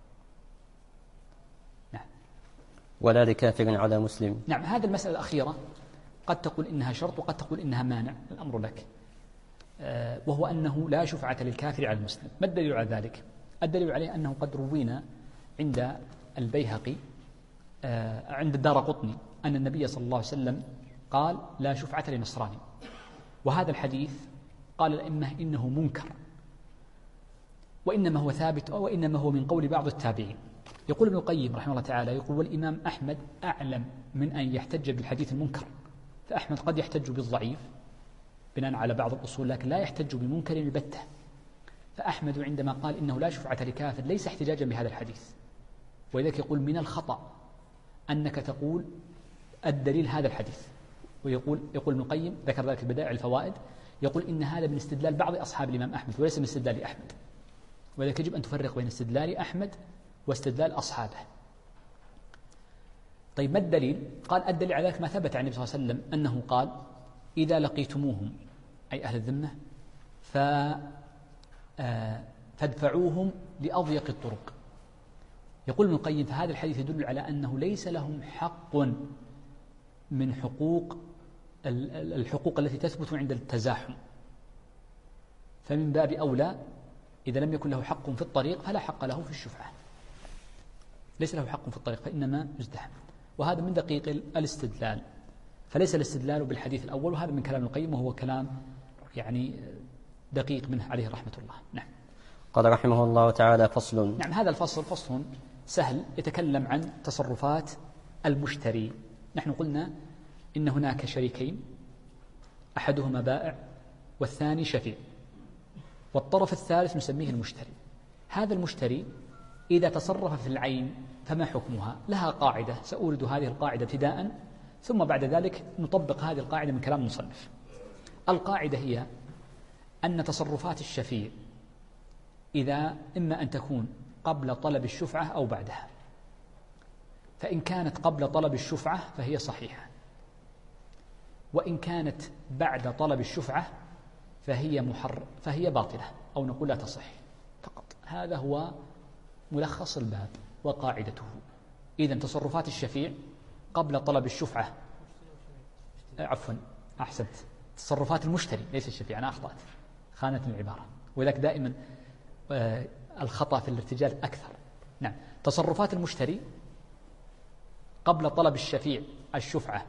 نعم. ولا لكافر على مسلم. نعم، هذه المسألة الأخيرة قد تقول إنها شرط وقد تقول إنها مانع، الأمر لك، وهو أنه لا شفعة للكافر على المسلم. ما الدليل على ذلك؟ الدليل عليه أنه قد روينا عند البيهقي عند الدارقطني أن النبي صلى الله عليه وسلم قال لا شفعة لنصراني، وهذا الحديث قال الأئمة إنه منكر، وإنما هو ثابت وإنما هو من قول بعض التابعين. يقول ابن القيم رحمه الله تعالى، يقول والإمام أحمد أعلم من أن يحتج بالحديث المنكر، فأحمد قد يحتج بالضعيف بناء على بعض الأصول، لكن لا يحتج بمنكر البتة. فأحمد عندما قال إنه لا شفعة لكافر ليس احتجاجا بهذا الحديث، ولذلك يقول من الخطأ أنك تقول الدليل هذا الحديث. ويقول ابن القيم ذكر ذلك البدائع الفوائد، يقول إن هذا من استدلال بعض أصحاب الإمام أحمد وليس من استدلال أحمد، ولذلك يجب أن تفرق بين استدلال أحمد واستدلال أصحابه. طيب ما الدليل؟ قال الدليل على ذلك ما ثبت عن النبي صلى الله عليه وسلم أنه قال إذا لقيتموهم أي أهل الذمة فادفعوهم لأضيق الطرق. يقول ابن القيم فهذا الحديث يدل على أنه ليس لهم حق من الحقوق التي تثبت عند التزاحم، فمن باب أولى إذا لم يكن له حق في الطريق فلا حق له في الشفعة، ليس له حق في الطريق فإنما يزدحم. وهذا من دقيق الاستدلال، فليس الاستدلال بالحديث الأول، وهذا من كلام القيم وهو كلام يعني دقيق منه عليه رحمة الله. نعم. قال رحمه الله تعالى فصل. نعم، هذا الفصل فصل سهل يتكلم عن تصرفات المشتري. نحن قلنا إن هناك شريكين، أحدهما بائع والثاني شفيع، والطرف الثالث نسميه المشتري. هذا المشتري إذا تصرف في العين فما حكمها؟ لها قاعدة، سأورد هذه القاعدة ابتداء ثم بعد ذلك نطبق هذه القاعدة من كلام المصنف. القاعدة هي أن تصرفات الشفيع إذا إما أن تكون قبل طلب الشفعة أو بعدها، فإن كانت قبل طلب الشفعة فهي صحيحة، وإن كانت بعد طلب الشفعة فهي باطلة، أو نقول لا تصح فقط. هذا هو ملخص الباب وقاعدته. إذن تصرفات الشفيع قبل طلب الشفعة، عفوا أحسنت، تصرفات المشتري ليس الشفيع، أنا أخطأت، خانتني العبارة، ولذلك دائما الخطأ في الارتجال أكثر. نعم، تصرفات المشتري قبل طلب الشفيع الشفعة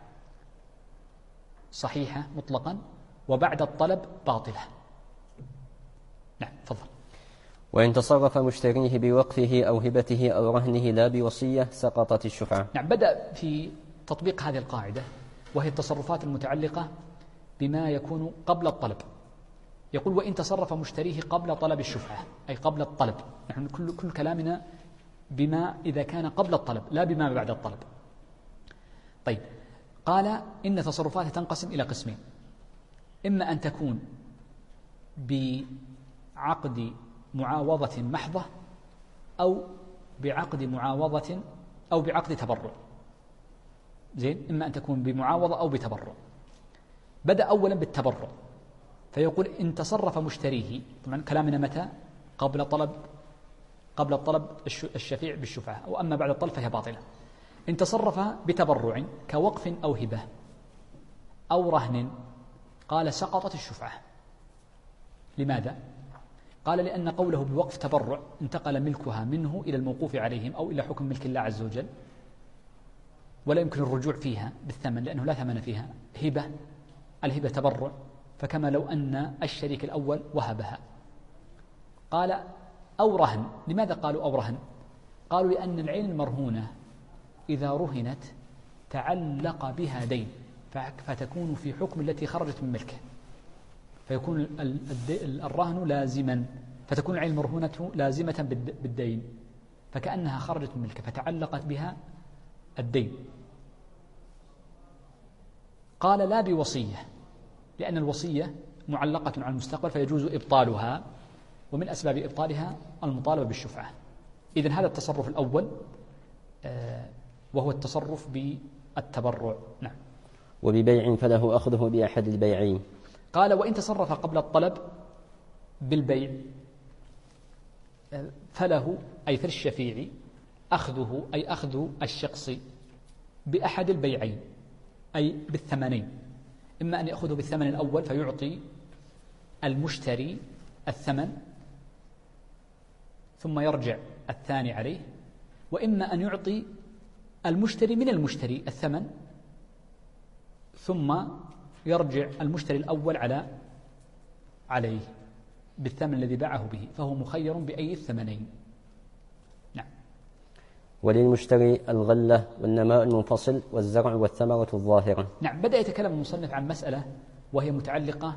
صحيحة مطلقا، وبعد الطلب باطلة. نعم، تفضل. وإن تصرف مشتريه بوقفه أو هبته أو رهنه لا بوصية سقطت الشفعة. نعم، بدأ في تطبيق هذه القاعدة، وهي التصرفات المتعلقة بما يكون قبل الطلب. يقول وإن تصرف مشتريه قبل طلب الشفعة، أي قبل الطلب. نحن كل كلامنا بما إذا كان قبل الطلب لا بما بعد الطلب. طيب، قال إن تصرفاته تنقسم إلى قسمين: إما أن تكون بعقد معاوضة محضة، أو بعقد معاوضة أو بعقد تبرع. زين، إما أن تكون بمعاوضة أو بتبرع. بدأ أولا بالتبرع، فيقول إن تصرف مشتريه، طبعا كلامنا متى؟ قبل الطلب الشفيع بالشفعة، وأما بعد الطلب فهي باطلة. إن تصرف بتبرع كوقف أو هبة أو رهن، قال سقطت الشفعة. لماذا؟ قال لأن قوله بوقف تبرع انتقل ملكها منه إلى الموقوف عليهم أو إلى حكم ملك الله عز وجل، ولا يمكن الرجوع فيها بالثمن لأنه لا ثمن فيها. هبة، الهبة تبرع، فكما لو أن الشريك الأول وهبها. قال أو رهن. لماذا قالوا أو رهن؟ قالوا لأن العين المرهونة إذا رهنت تعلق بها دين، فتكون في حكم التي خرجت من ملكه، فيكون الرهن لازما، فتكون العين المرهونة لازمة بالدين، فكأنها خرجت من ملكه فتعلقت بها الدين. قال لا بوصية، لأن الوصية معلقة على المستقبل فيجوز إبطالها، ومن أسباب إبطالها المطالبة بالشفعة. إذن هذا التصرف الأول وهو التصرف بالتبرع. نعم. وببيع فله أخذه بأحد البيعين. قال وإن تصرف قبل الطلب بالبيع فله، أي في الشفيع، أخذه، أي أخذ الشخص بأحد البيعين، أي بالثمنين. إما أن يأخذه بالثمن الأول فيعطي المشتري الثمن ثم يرجع الثاني عليه، وإما أن يعطي المشتري من المشتري الثمن ثم يرجع المشتري الأول عليه بالثمن الذي باعه به، فهو مخير بأي الثمنين. نعم. وللمشتري الغلة والنماء المنفصل والزرع والثمرة الظاهرة. نعم. بدأ يتكلم المصنف عن مسألة وهي متعلقة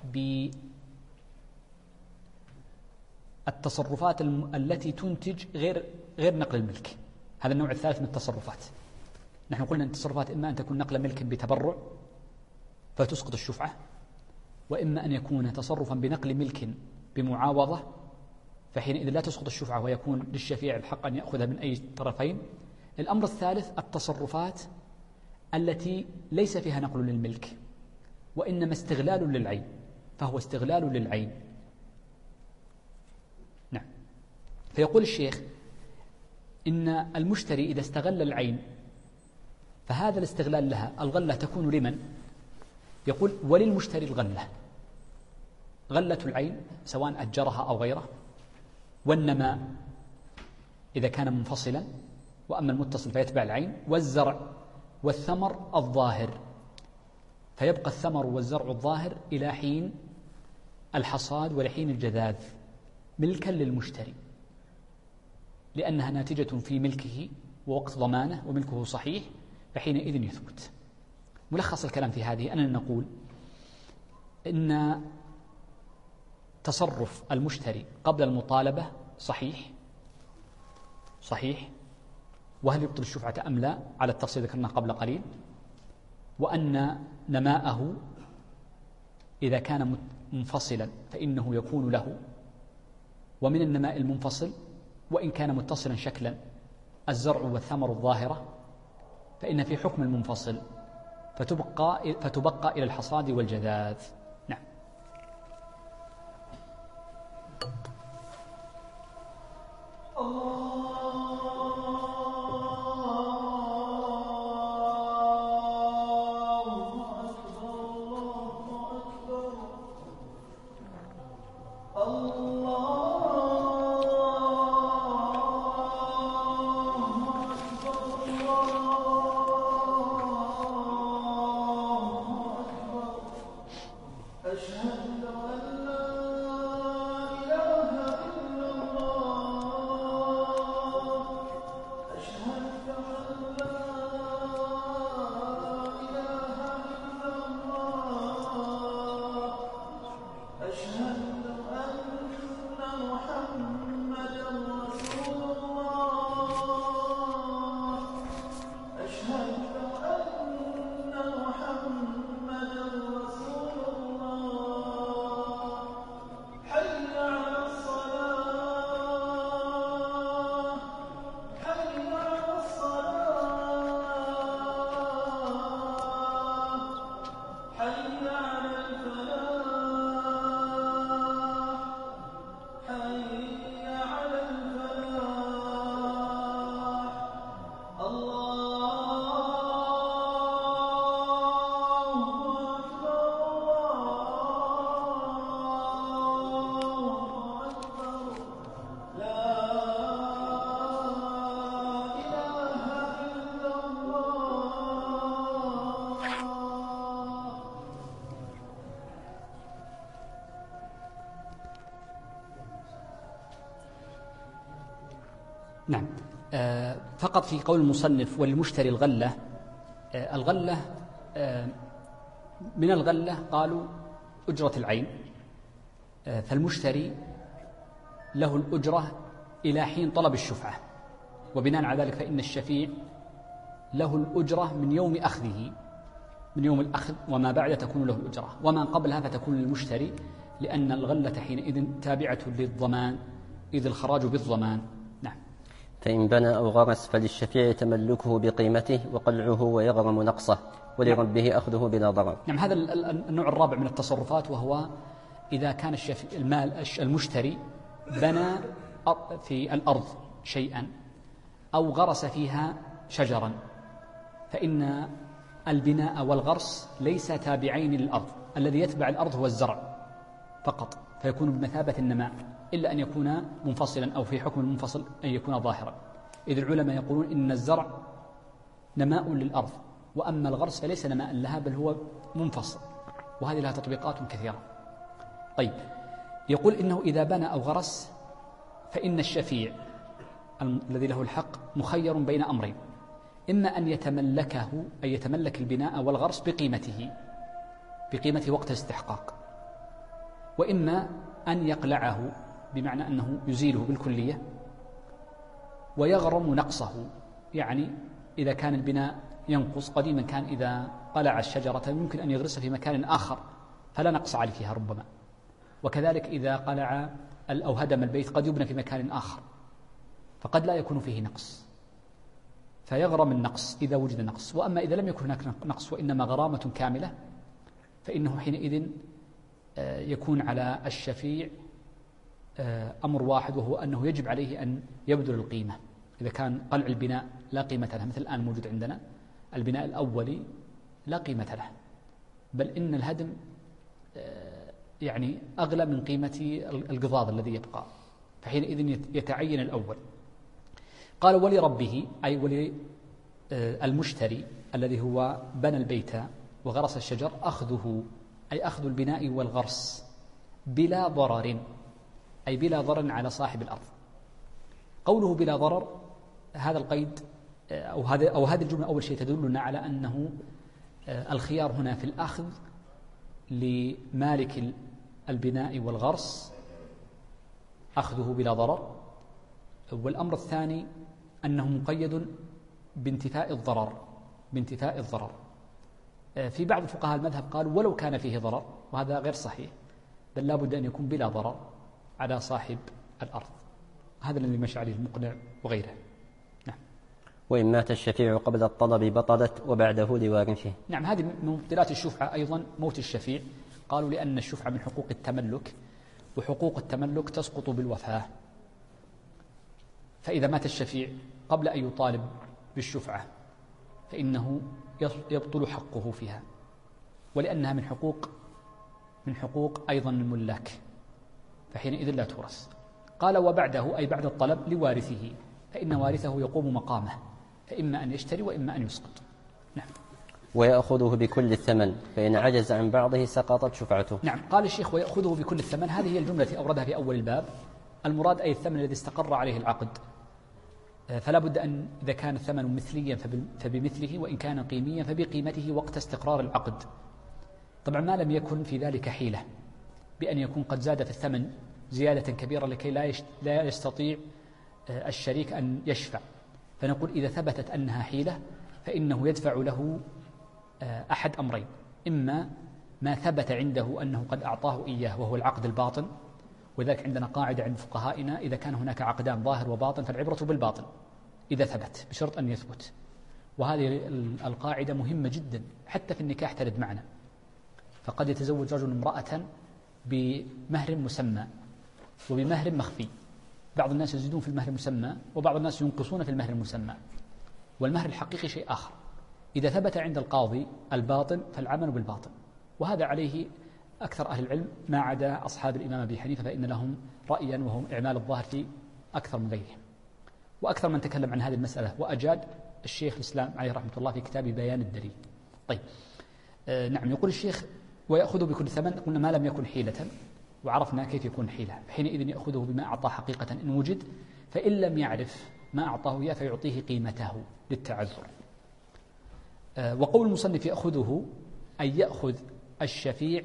بالتصرفات التي تنتج غير نقل الملك. هذا النوع الثالث من التصرفات. نحن قلنا أن التصرفات إما أن تكون نقل ملك بتبرع فتسقط الشفعة، وإما أن يكون تصرفا بنقل ملك بمعاوضة، فحينئذ لا تسقط الشفعة ويكون للشفيع الحق أن يأخذها من أي طرفين. الأمر الثالث التصرفات التي ليس فيها نقل للملك وإنما استغلال للعين، فهو استغلال للعين. نعم. فيقول الشيخ إن المشتري إذا استغل العين فهذا الاستغلال لها، الغلة تكون لمن؟ يقول وللمشتري الغلة، غلة العين سواء أجرها أو غيره، والنماء إذا كان منفصلا، وأما المتصل فيتبع العين، والزرع والثمر الظاهر، فيبقى الثمر والزرع الظاهر إلى حين الحصاد ولحين الجذاذ ملكا للمشتري، لأنها ناتجة في ملكه ووقت ضمانه وملكه صحيح، فحينئذ يثبت. ملخص الكلام في هذه أننا نقول إن تصرف المشتري قبل المطالبة صحيح، وهل يبطل الشفعة أم لا على التفصيل ذكرناه قبل قليل، وأن نماءه إذا كان منفصلا فإنه يكون له، ومن النماء المنفصل وإن كان متصلا شكلا الزرع والثمر الظاهرة، فإن في حكم المنفصل فتبقى إلى الحصاد والجذاذ. نعم. نعم. فقط في قول المصنف والمشتري الغلة، الغلة من الغلة قالوا أجرة العين، فالمشتري له الأجرة إلى حين طلب الشفعة، وبناء على ذلك فإن الشفيع له الأجرة من يوم أخذه، من يوم الأخذ وما بعد تكون له الأجرة، وما قبلها فتكون للمشتري، لأن الغلة حينئذ تابعة للضمان إذ الخراج بالضمان. نعم. فإن بنى أو غرس فللشفيع تملكه بقيمته وقلعه ويغرم نقصه، ولربه أخذه بلا ضرر. نعم. هذا النوع الرابع من التصرفات، وهو إذا كان المشتري بنى في الأرض شيئا أو غرس فيها شجرا، فإن البناء والغرس ليس تابعين للأرض، الذي يتبع الأرض هو الزرع فقط، فيكون بمثابة النماء، إلا أن يكون منفصلا أو في حكم المنفصل أن يكون ظاهرا، إذ العلماء يقولون إن الزرع نماء للأرض، وأما الغرس فليس نماء لها بل هو منفصل، وهذه لها تطبيقات كثيرة. طيب، يقول إنه إذا بنى أو غرس فإن الشفيع الذي له الحق مخير بين أمرين، إما أن يتملكه، أن يتملك البناء والغرس بقيمته، بقيمة وقت الاستحقاق، وإما أن يقلعه، بمعنى أنه يزيله بالكلية ويغرم نقصه، يعني إذا كان البناء ينقص، قديما كان إذا قلع الشجرة يمكن أن يغرسها في مكان آخر فلا نقص عليه فيها ربما، وكذلك إذا قلع أو هدم البيت قد يبنى في مكان آخر فقد لا يكون فيه نقص، فيغرم النقص إذا وجد نقص. وأما إذا لم يكن هناك نقص وإنما غرامة كاملة فإنه حينئذ يكون على الشفيع أمر واحد، وهو أنه يجب عليه أن يبذل القيمة. إذا كان قلع البناء لا قيمة له، مثل الآن موجود عندنا البناء الأولي لا قيمة له، بل إن الهدم يعني أغلى من قيمة القضاض الذي يبقى، فحينئذ يتعين الأول. قال ولربه، أي وللمشتري الذي هو بنى البيت وغرس الشجر، أخذه، أي أخذ البناء والغرس بلا ضرر، أي بلا ضرر على صاحب الأرض. قوله بلا ضرر، هذا القيد أو هذه الجملة أول شيء تدلنا على أنه الخيار هنا في الأخذ لمالك البناء والغرس، أخذه بلا ضرر. والأمر الثاني أنه مقيد بانتفاء الضرر. في بعض فقهاء المذهب قالوا ولو كان فيه ضرر، وهذا غير صحيح، بل لا بد أن يكون بلا ضرر على صاحب الأرض. هذا الذي مشى عليه المقنع وغيره. نعم. وإن مات الشفيع قبل الطلب بطلت وبعده لوارثه. نعم. هذه من مبطلات الشفعة أيضا موت الشفيع، قالوا لأن الشفعة من حقوق التملك، وحقوق التملك تسقط بالوفاة، فإذا مات الشفيع قبل أن يطالب بالشفعة فإنه يبطل حقه فيها، ولأنها من حقوق أيضا الملاك، فحينئذ لا تورث. قال وبعده، أي بعد الطلب، لوارثه، فإن وارثه يقوم مقامه، فإما أن يشتري وإما أن يسقط. نعم. ويأخذه بكل الثمن، فإن عجز عن بعضه سقطت شفعته. نعم. قال الشيخ ويأخذه بكل الثمن، هذه هي الجملة التي أوردها في أول الباب. المراد أي الثمن الذي استقر عليه العقد، فلا بد أن إذا كان الثمن مثليا فبمثله، وإن كان قيميا فبقيمته وقت استقرار العقد. طبعا ما لم يكن في ذلك حيلة بأن يكون قد زاد في الثمن زيادة كبيرة لكي لا يستطيع الشريك أن يشفع، فنقول إذا ثبتت أنها حيلة فإنه يدفع له أحد أمرين: إما ما ثبت عنده أنه قد أعطاه إياه وهو العقد الباطن، وذلك عندنا قاعدة عند فقهائنا: إذا كان هناك عقدان ظاهر وباطن فالعبرة بالباطن إذا ثبت، بشرط أن يثبت. وهذه القاعدة مهمة جدا، حتى في النكاح ترد معنا. فقد يتزوج رجل امرأة بمهر مسمى وبمهر مخفي، بعض الناس يزيدون في المهر المسمى وبعض الناس ينقصون في المهر المسمى، والمهر الحقيقي شيء آخر. إذا ثبت عند القاضي الباطن فالعمل بالباطن، وهذا عليه أكثر أهل العلم ما عدا أصحاب الإمام أبي حنيفة، فإن لهم رأيا وهم إعمال الظاهر في أكثر من غيرهم. وأكثر من تكلم عن هذه المسألة وأجاد الشيخ الإسلام عليه رحمة الله في كتاب بيان الدليل. طيب، نعم. يقول الشيخ ويأخذ بكل ثمن، قلنا ما لم يكن حيلة، وعرفنا كيف يكون حيلة، حينئذ يأخذه بما أعطى حقيقة إن وجد، فإن لم يعرف ما أعطاه إياه فيعطيه قيمته للتعذر. وقول المصنف يأخذه أي يأخذ الشفيع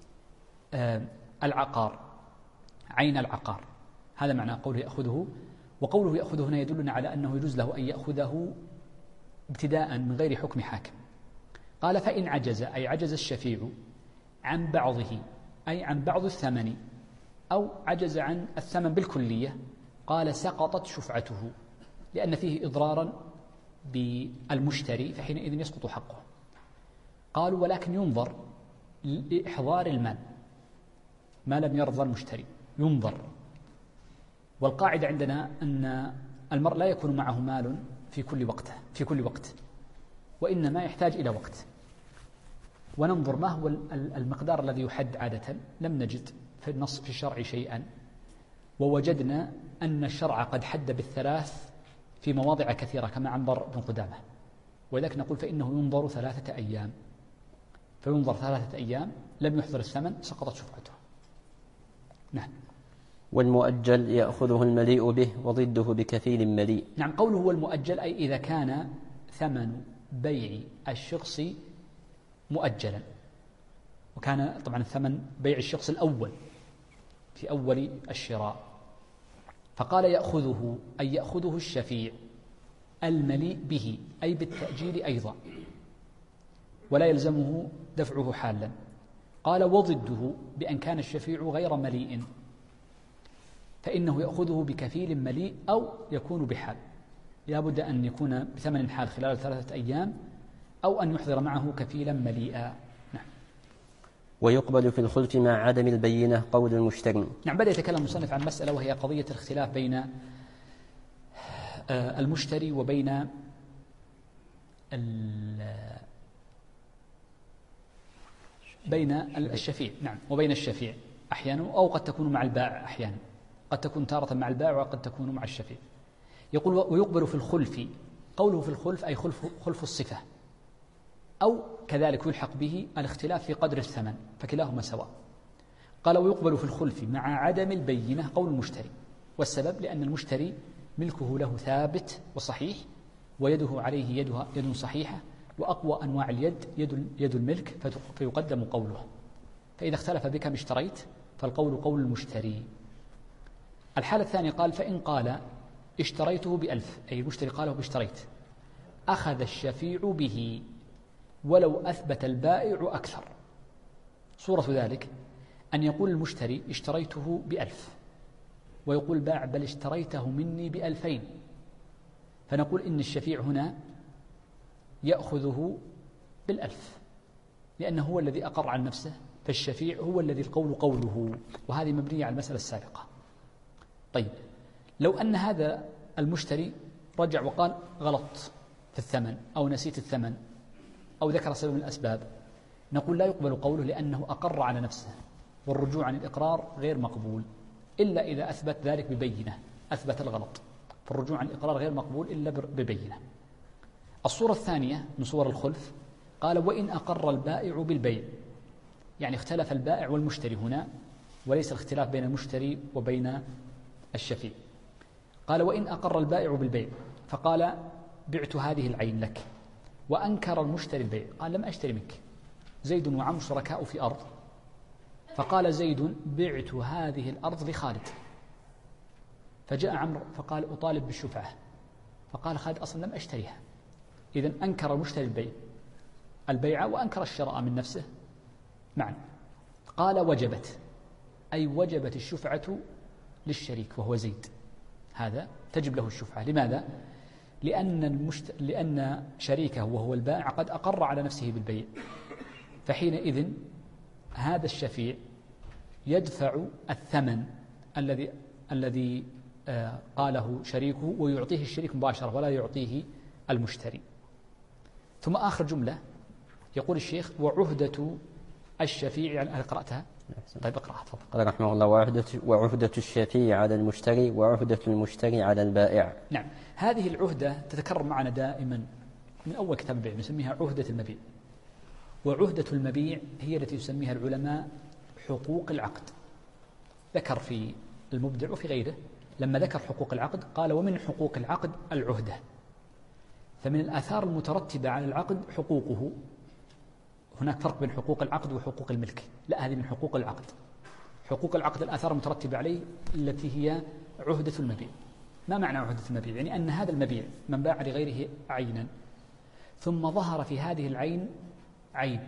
العقار، عين العقار، هذا معنى قوله يأخذه. وقوله يأخذه هنا يدلنا على أنه يجوز له أن يأخذه ابتداء من غير حكم حاكم. قال فإن عجز، أي عجز الشفيع عن بعضه، أي عن بعض الثمن، أو عجز عن الثمن بالكلية، قال سقطت شفعته، لأن فيه إضرارا بالمشتري فحينئذ يسقط حقه. قالوا ولكن ينظر لإحضار المال، ما لم يرضى المشتري ينظر. والقاعدة عندنا أن المرء لا يكون معه مال في كل وقت، وإنما يحتاج إلى وقت. وننظر ما هو المقدار الذي يحد عادة. لم نجد في النص في الشرع شيئا، ووجدنا أن الشرع قد حد بالثلاث في مواضع كثيرة كما عنبر بن قدامة، ولذلك نقول فإنه ينظر 3 أيام، فينظر 3 أيام لم يحضر الثمن سقطت شفعته. نعم. والمؤجل يأخذه المليء به وضده بكفيل مليء. نعم، قوله هو المؤجل أي إذا كان ثمن بيع الشخص مؤجلا، وكان طبعا الثمن بيع الشخص الأول في أول الشراء. فقال يأخذه أي يأخذه الشفيع المليء به، أي بالتأجيل أيضا، ولا يلزمه دفعه حالا. قال وضده بأن كان الشفيع غير مليء، فإنه يأخذه بكفيل مليء أو يكون بحال، لا بد أن يكون بثمن حال خلال 3 أيام، أو أن يحضر معه كفيلا مليئا. نعم. ويقبل في الخلف مع عدم البينة قول المشتري. نعم، بدأ يتكلم المصنف عن مسألة وهي قضية الاختلاف بين المشتري وبين الشفيع. نعم، وبين الشفيع أحيانا، أو قد تكون مع البائع أحيانا، قد تكون تارة مع البائع وقد تكون مع الشفيع. يقول ويقبل في الخلف، قوله في الخلف أي خلف الصفة، أو كذلك يلحق به الاختلاف في قدر الثمن، فكلاهما سواء. قال ويقبل في الخلف مع عدم البينة قول المشتري، والسبب لأن المشتري ملكه له ثابت وصحيح، ويده عليه يد صحيحة، وأقوى أنواع اليد يد الملك، فيقدم قوله. فإذا اختلف بكم اشتريت فالقول قول المشتري. الحالة الثانية قال فإن قال اشتريته ب1000، أي المشتري قاله باشتريت، أخذ الشفيع به ولو أثبت البائع أكثر. صورة ذلك أن يقول المشتري اشتريته ب1000، ويقول البائع بل اشتريته مني ب2000، فنقول إن الشفيع هنا يأخذه بال1000 لأنه هو الذي أقر عن نفسه، فالشفيع هو الذي القول قوله، وهذه مبنية على المسألة السابقة. طيب، لو أن هذا المشتري رجع وقال غلط في الثمن، أو نسيت الثمن، أو ذكر سبب من الأسباب، نقول لا يقبل قوله لأنه أقر على نفسه، والرجوع عن الإقرار غير مقبول إلا إذا أثبت ذلك ببينة، أثبت الغلط، فالرجوع عن الإقرار غير مقبول إلا ببينة. الصورة الثانية من صور الخلف قال وإن أقر البائع بالبيع، يعني اختلف البائع والمشتري هنا، وليس الاختلاف بين المشتري وبين الشفيع. قال وإن أقر البائع بالبيع فقال بعت هذه العين لك، وأنكر المشتري البيع، قال لم أشتري منك، زيد وعمرو شركاء في أرض، فقال زيد بعت هذه الأرض لخالد، فجاء عمرو فقال أطالب بالشفعة، فقال خالد أصلا لم أشتريها. إذن أنكر المشتري البيع وأنكر الشراء من نفسه معا. قال وجبت، أي وجبت الشفعة للشريك وهو زيد، هذا تجب له الشفعة. لماذا؟ لأن شريكه وهو البائع قد أقر على نفسه بالبيع، فحينئذ هذا الشفيع يدفع الثمن الذي قاله شريكه، ويعطيه الشريك مباشرة ولا يعطيه المشتري. ثم آخر جملة يقول الشيخ وعهدة الشفيع، أنا قرأتها. طيب اقرأها تفضل. قال رحمه الله وعهدة الشفيع على المشتري وعهدة المشتري على البائع. نعم، هذه العهدة تتكرر معنا دائما من أول كتاب البيع، نسميها عهدة المبيع. وعهدة المبيع هي التي يسميها العلماء حقوق العقد، ذكر في المبدع وفي غيره، لما ذكر حقوق العقد قال ومن حقوق العقد العهدة، فمن الآثار المترتبة على العقد حقوقه. هناك فرق بين حقوق العقد وحقوق الملك، لا هذه من حقوق العقد. حقوق العقد الآثار المترتبة عليه التي هي عهدة المبيع. ما معنى عهدة المبيع؟ يعني أن هذا المبيع من باع لغيره عينا ثم ظهر في هذه العين عيب،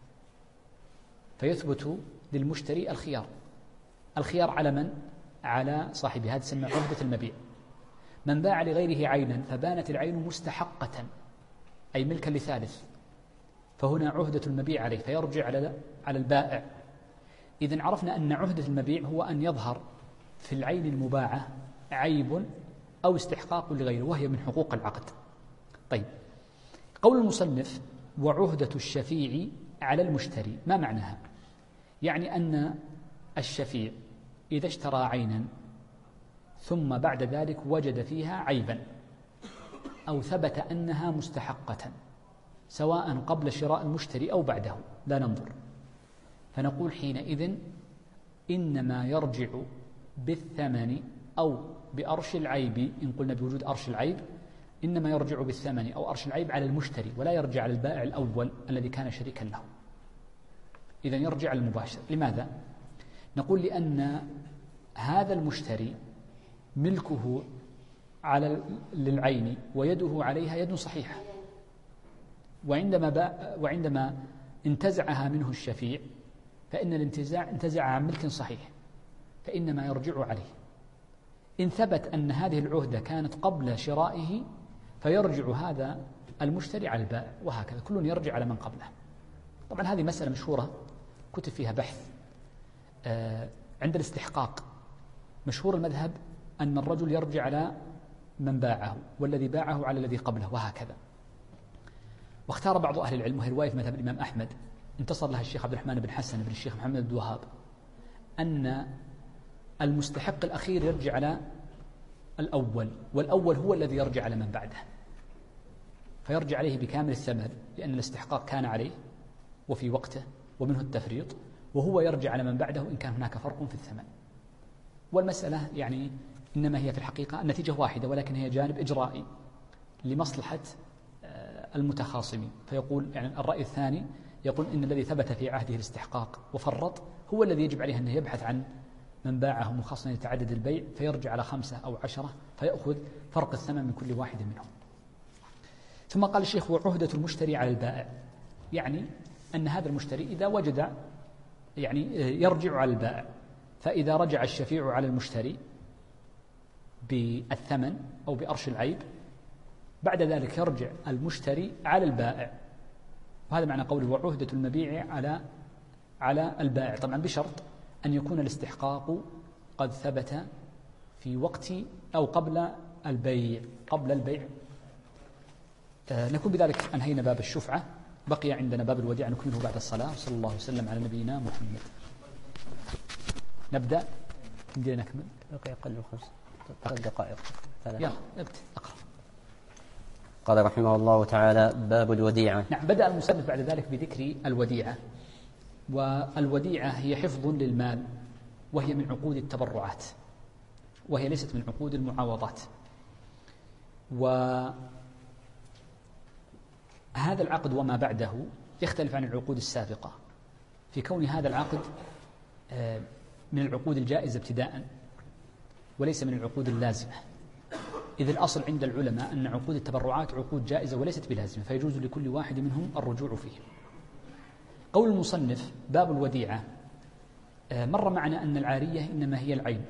فيثبت للمشتري الخيار. الخيار على من؟ على صاحبه، هذا تسمى عهدة المبيع. من باع لغيره عينا فبانت العين مستحقة أي ملكا لثالث، فهنا عهدة المبيع عليه فيرجع على البائع. إذن عرفنا أن عهدة المبيع هو أن يظهر في العين المباعة عيب أو استحقاق لغيره، وهي من حقوق العقد. طيب، قول المصنف وعهدة الشفيع على المشتري، ما معناها؟ يعني أن الشفيع إذا اشترى عينا ثم بعد ذلك وجد فيها عيبا أو ثبت أنها مستحقة، سواء قبل شراء المشتري أو بعده لا ننظر، فنقول حينئذ إنما يرجع بالثمن أو بأرش العيب. إن قلنا بوجود أرش العيب إنما يرجع بالثمن أو أرش العيب على المشتري ولا يرجع على البائع الأول الذي كان شريكا له. إذن يرجع المباشر. لماذا؟ نقول لأن هذا المشتري ملكه للعين ويده عليها يد صحيحة، وعندما انتزعها منه الشفيع فإن الانتزاع انتزع عن ملك صحيح، فإنما يرجع عليه. إن ثبت أن هذه العهدة كانت قبل شرائه فيرجع هذا المشتري على البائع، وهكذا كل يرجع على من قبله. طبعا هذه مسألة مشهورة كتب فيها بحث. عند الاستحقاق مشهور المذهب أن الرجل يرجع على من باعه والذي باعه على الذي قبله، وهكذا. واختار بعض أهل العلم، وهي رواية في مذهب الإمام أحمد انتصر لها الشيخ عبد الرحمن بن حسن بن الشيخ محمد بن الوهاب، أن المستحق الأخير يرجع على الأول، والأول هو الذي يرجع على من بعده، فيرجع عليه بكامل الثمن لأن الاستحقاق كان عليه وفي وقته ومنه التفريط، وهو يرجع على من بعده إن كان هناك فرق في الثمن. والمسألة يعني إنما هي في الحقيقة النتيجة واحدة، ولكن هي جانب إجرائي لمصلحة المتخاصمين. فيقول يعني الرأي الثاني يقول إن الذي ثبت في عهده الاستحقاق وفرط هو الذي يجب عليه أن يبحث عن من باعه مخصصا يتعدد البيع، فيرجع على 5 أو 10 فيأخذ فرق الثمن من كل واحد منهم. ثم قال الشيخ وعهدة المشتري على البائع، يعني أن هذا المشتري إذا وجد يعني يرجع على البائع، فإذا رجع الشفيع على المشتري بالثمن أو بأرش العيب بعد ذلك يرجع المشتري على البائع. وهذا معنى قوله وعهدة المبيع على البائع، طبعا بشرط أن يكون الاستحقاق قد ثبت في وقت أو قبل البيع. نكون بذلك أنهينا باب الشفعة، بقي عندنا باب الوديعة نكمله بعد الصلاة. صلى الله وسلم على نبينا محمد. نبدأ نكمل. بقي أقل من 5 دقائق. يلا اقرأ. قال رحمه الله تعالى باب الوديعة. نعم، بدأ المصنف بعد ذلك بذكر الوديعة. والوديعة هي حفظ للمال، وهي من عقود التبرعات، وهي ليست من عقود المعاوضات. وهذا العقد وما بعده يختلف عن العقود السابقة في كون هذا العقد من العقود الجائزة ابتداء وليس من العقود اللازمة، إذ الأصل عند العلماء أن عقود التبرعات عقود جائزة وليست بلازمة، فيجوز لكل واحد منهم الرجوع فيه. قول المصنف باب الوديعة، مر معنا أن العارية إنما هي العين،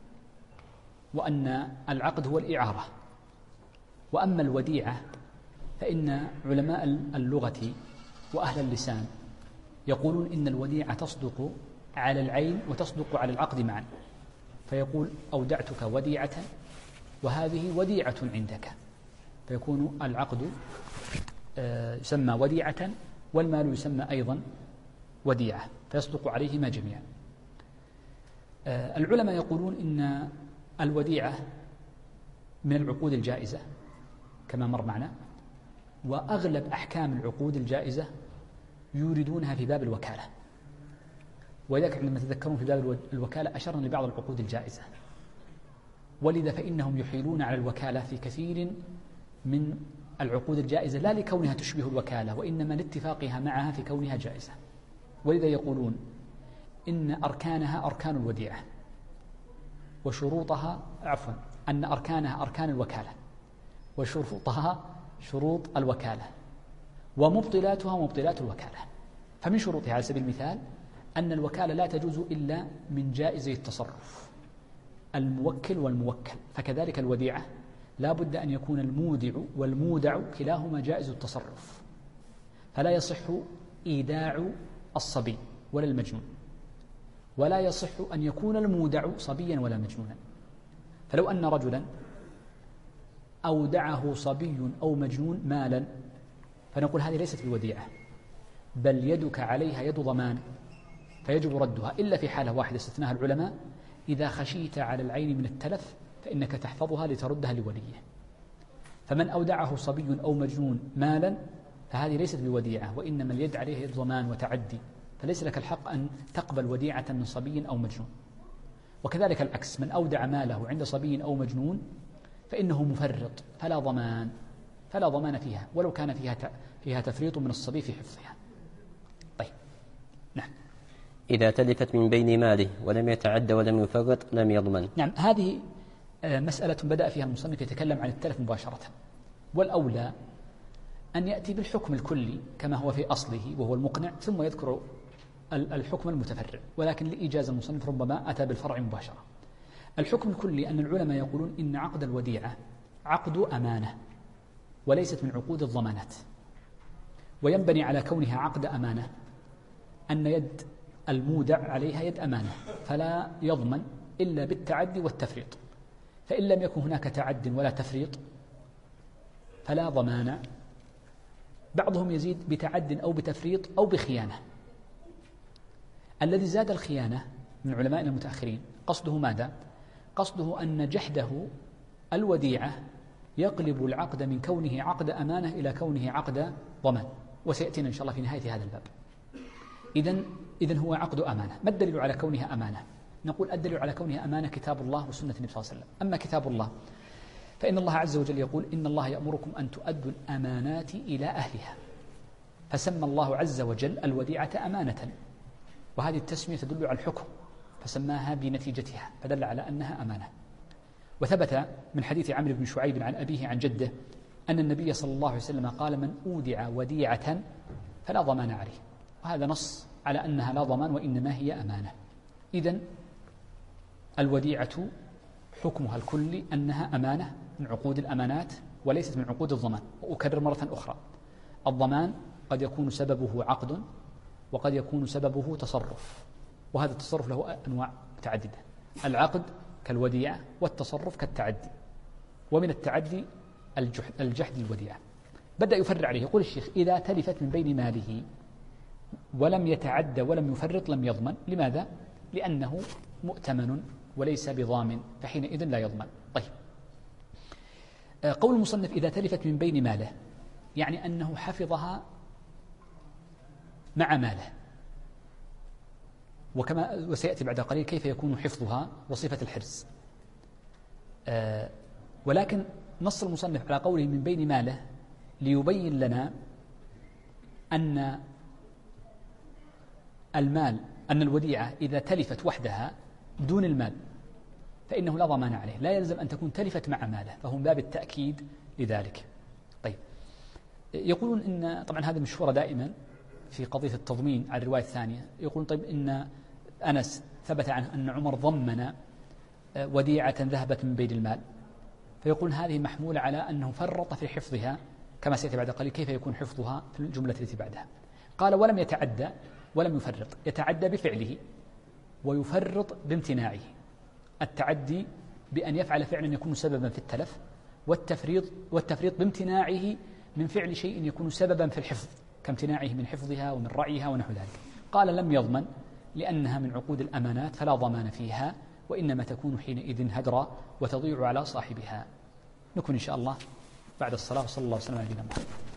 وأن العقد هو الإعارة. وأما الوديعة فإن علماء اللغة وأهل اللسان يقولون إن الوديعة تصدق على العين وتصدق على العقد معا، فيقول أودعتك وديعة وهذه وديعة عندك، فيكون العقد يسمى وديعة والمال يسمى أيضا وديعة، فيصدق عليهما جميعا. العلماء يقولون إن الوديعة من العقود الجائزة كما مر معنا، وأغلب أحكام العقود الجائزة يوردونها في باب الوكالة، ولذلك عندما تذكرون في باب الوكالة أشرنا لبعض العقود الجائزة، ولذا فإنهم يحيلون على الوكالة في كثير من العقود الجائزة لا لكونها تشبه الوكالة، وإنما لاتفاقها معها في كونها جائزة. ولذا يقولون إن أركانها أركان الوديعة، وشروطها أن أركانها أركان الوكالة، وشروطها شروط الوكالة، ومبطلاتها مبطلات الوكالة. فمن شروطها على سبيل المثال أن الوكالة لا تجوز إلا من جائزي التصرف، الموكل والموكل، فكذلك الوديعة لا بد أن يكون المودع والمودع كلاهما جائز التصرف، فلا يصح إيداع الصبي ولا المجنون، ولا يصح أن يكون المودع صبيا ولا مجنونا. فلو أن رجلا أودعه صبي أو مجنون مالا فنقول هذه ليست بوديعة، بل يدك عليها يد ضمان، فيجب ردها إلا في حالة واحدة استثناها العلماء: إذا خشيت على العين من التلف فإنك تحفظها لتردها لوليه. فمن أودعه صبي أو مجنون مالا فهذه ليست بوديعة، وإنما اليد عليها يد ضمان وتعدي، فليس لك الحق أن تقبل وديعة من صبي أو مجنون. وكذلك العكس، من أودع ماله عند صبي أو مجنون فإنه مفرط فلا ضمان فيها، ولو كان فيها تفريط من الصبي في حفظها. طيب، نعم. إذا تلفت من بين ماله ولم يتعد ولم يفرط لم يضمن. نعم، هذه مسألة بدأ فيها المصنف يتكلم عن التلف مباشرة، والأولى أن يأتي بالحكم الكلي كما هو في أصله وهو المقنع، ثم يذكر الحكم المتفرع، ولكن لإيجاز المصنف ربما أتى بالفرع مباشرة. الحكم الكلي أن العلماء يقولون إن عقد الوديعة عقد أمانة وليست من عقود الضمانات، وينبني على كونها عقد أمانة أن يد المودع عليها يد أمانة، فلا يضمن إلا بالتعدي والتفريط، فإن لم يكن هناك تعد ولا تفريط فلا ضمان. بعضهم يزيد بتعد أو بتفريط أو بخيانة. الذي زاد الخيانة من علمائنا المتأخرين قصده ماذا؟ قصده أن جحده الوديعة يقلب العقد من كونه عقد أمانة إلى كونه عقد ضمان، وسيأتينا إن شاء الله في نهاية هذا الباب. إذن هو عقد أمانة. ما الدليل على كونها أمانة؟ نقول الدليل على كونها أمانة كتاب الله وسنة النبي صلى الله عليه وسلم. أما كتاب الله فإن الله عز وجل يقول: إن الله يأمركم أن تؤدوا الأمانات إلى أهلها، فسمى الله عز وجل الوديعة أمانة، وهذه التسمية تدل على الحكم فسماها بنتيجتها، فدل على أنها أمانة. وثبت من حديث عمرو بن شعيب عن أبيه عن جده أن النبي صلى الله عليه وسلم قال: من أودع وديعة فلا ضمان عليه، وهذا نص على أنها لا ضمان وإنما هي أمانة. إذن الوديعة حكمها الكلي أنها أمانة من عقود الأمانات وليست من عقود الضمان. وأكرر مرة أخرى: الضمان قد يكون سببه عقد وقد يكون سببه تصرف، وهذا التصرف له أنواع متعددة: العقد كالوديعة، والتصرف كالتعدي، ومن التعدي الجحد الوديعة. بدأ يفرع عليه، يقول الشيخ: إذا تلفت من بين ماله ولم يتعد ولم يفرط لم يضمن. لماذا؟ لأنه مؤتمن وليس بضامن، فحينئذ لا يضمن. طيب، قول المصنف إذا تلفت من بين ماله يعني أنه حفظها مع ماله، وسيأتي بعد قليل كيف يكون حفظها وصفة الحرز. ولكن نص المصنف على قوله من بين ماله ليبين لنا أن الوديعة إذا تلفت وحدها دون المال فإنه لا ضمان عليه، لا يلزم أن تكون تلفت مع ماله، فهو من باب التأكيد لذلك. طيب، يقولون إن طبعا هذا مشهورة دائما في قضية التضمين على الرواية الثانية. يقولون: طيب، إن أنس ثبت عنه أن عمر ضمن وديعة ذهبت من بين المال، فيقول هذه محمولة على أنه فرط في حفظها كما سيأتي بعد قليل كيف يكون حفظها في الجملة التي بعدها. قال: ولم يتعدى ولم يفرط. يتعدى بفعله ويفرط بامتناعه. التعدي بأن يفعل فعلا يكون سببا في التلف، والتفريط بامتناعه من فعل شيء يكون سببا في الحفظ كامتناعه من حفظها ومن رعيها ونحو ذلك. قال: لم يضمن لأنها من عقود الأمانات فلا ضمان فيها، وإنما تكون حينئذ هدرا وتضيع على صاحبها. نكون إن شاء الله بعد الصلاة، وصلى الله وسلم على نبينا محمد.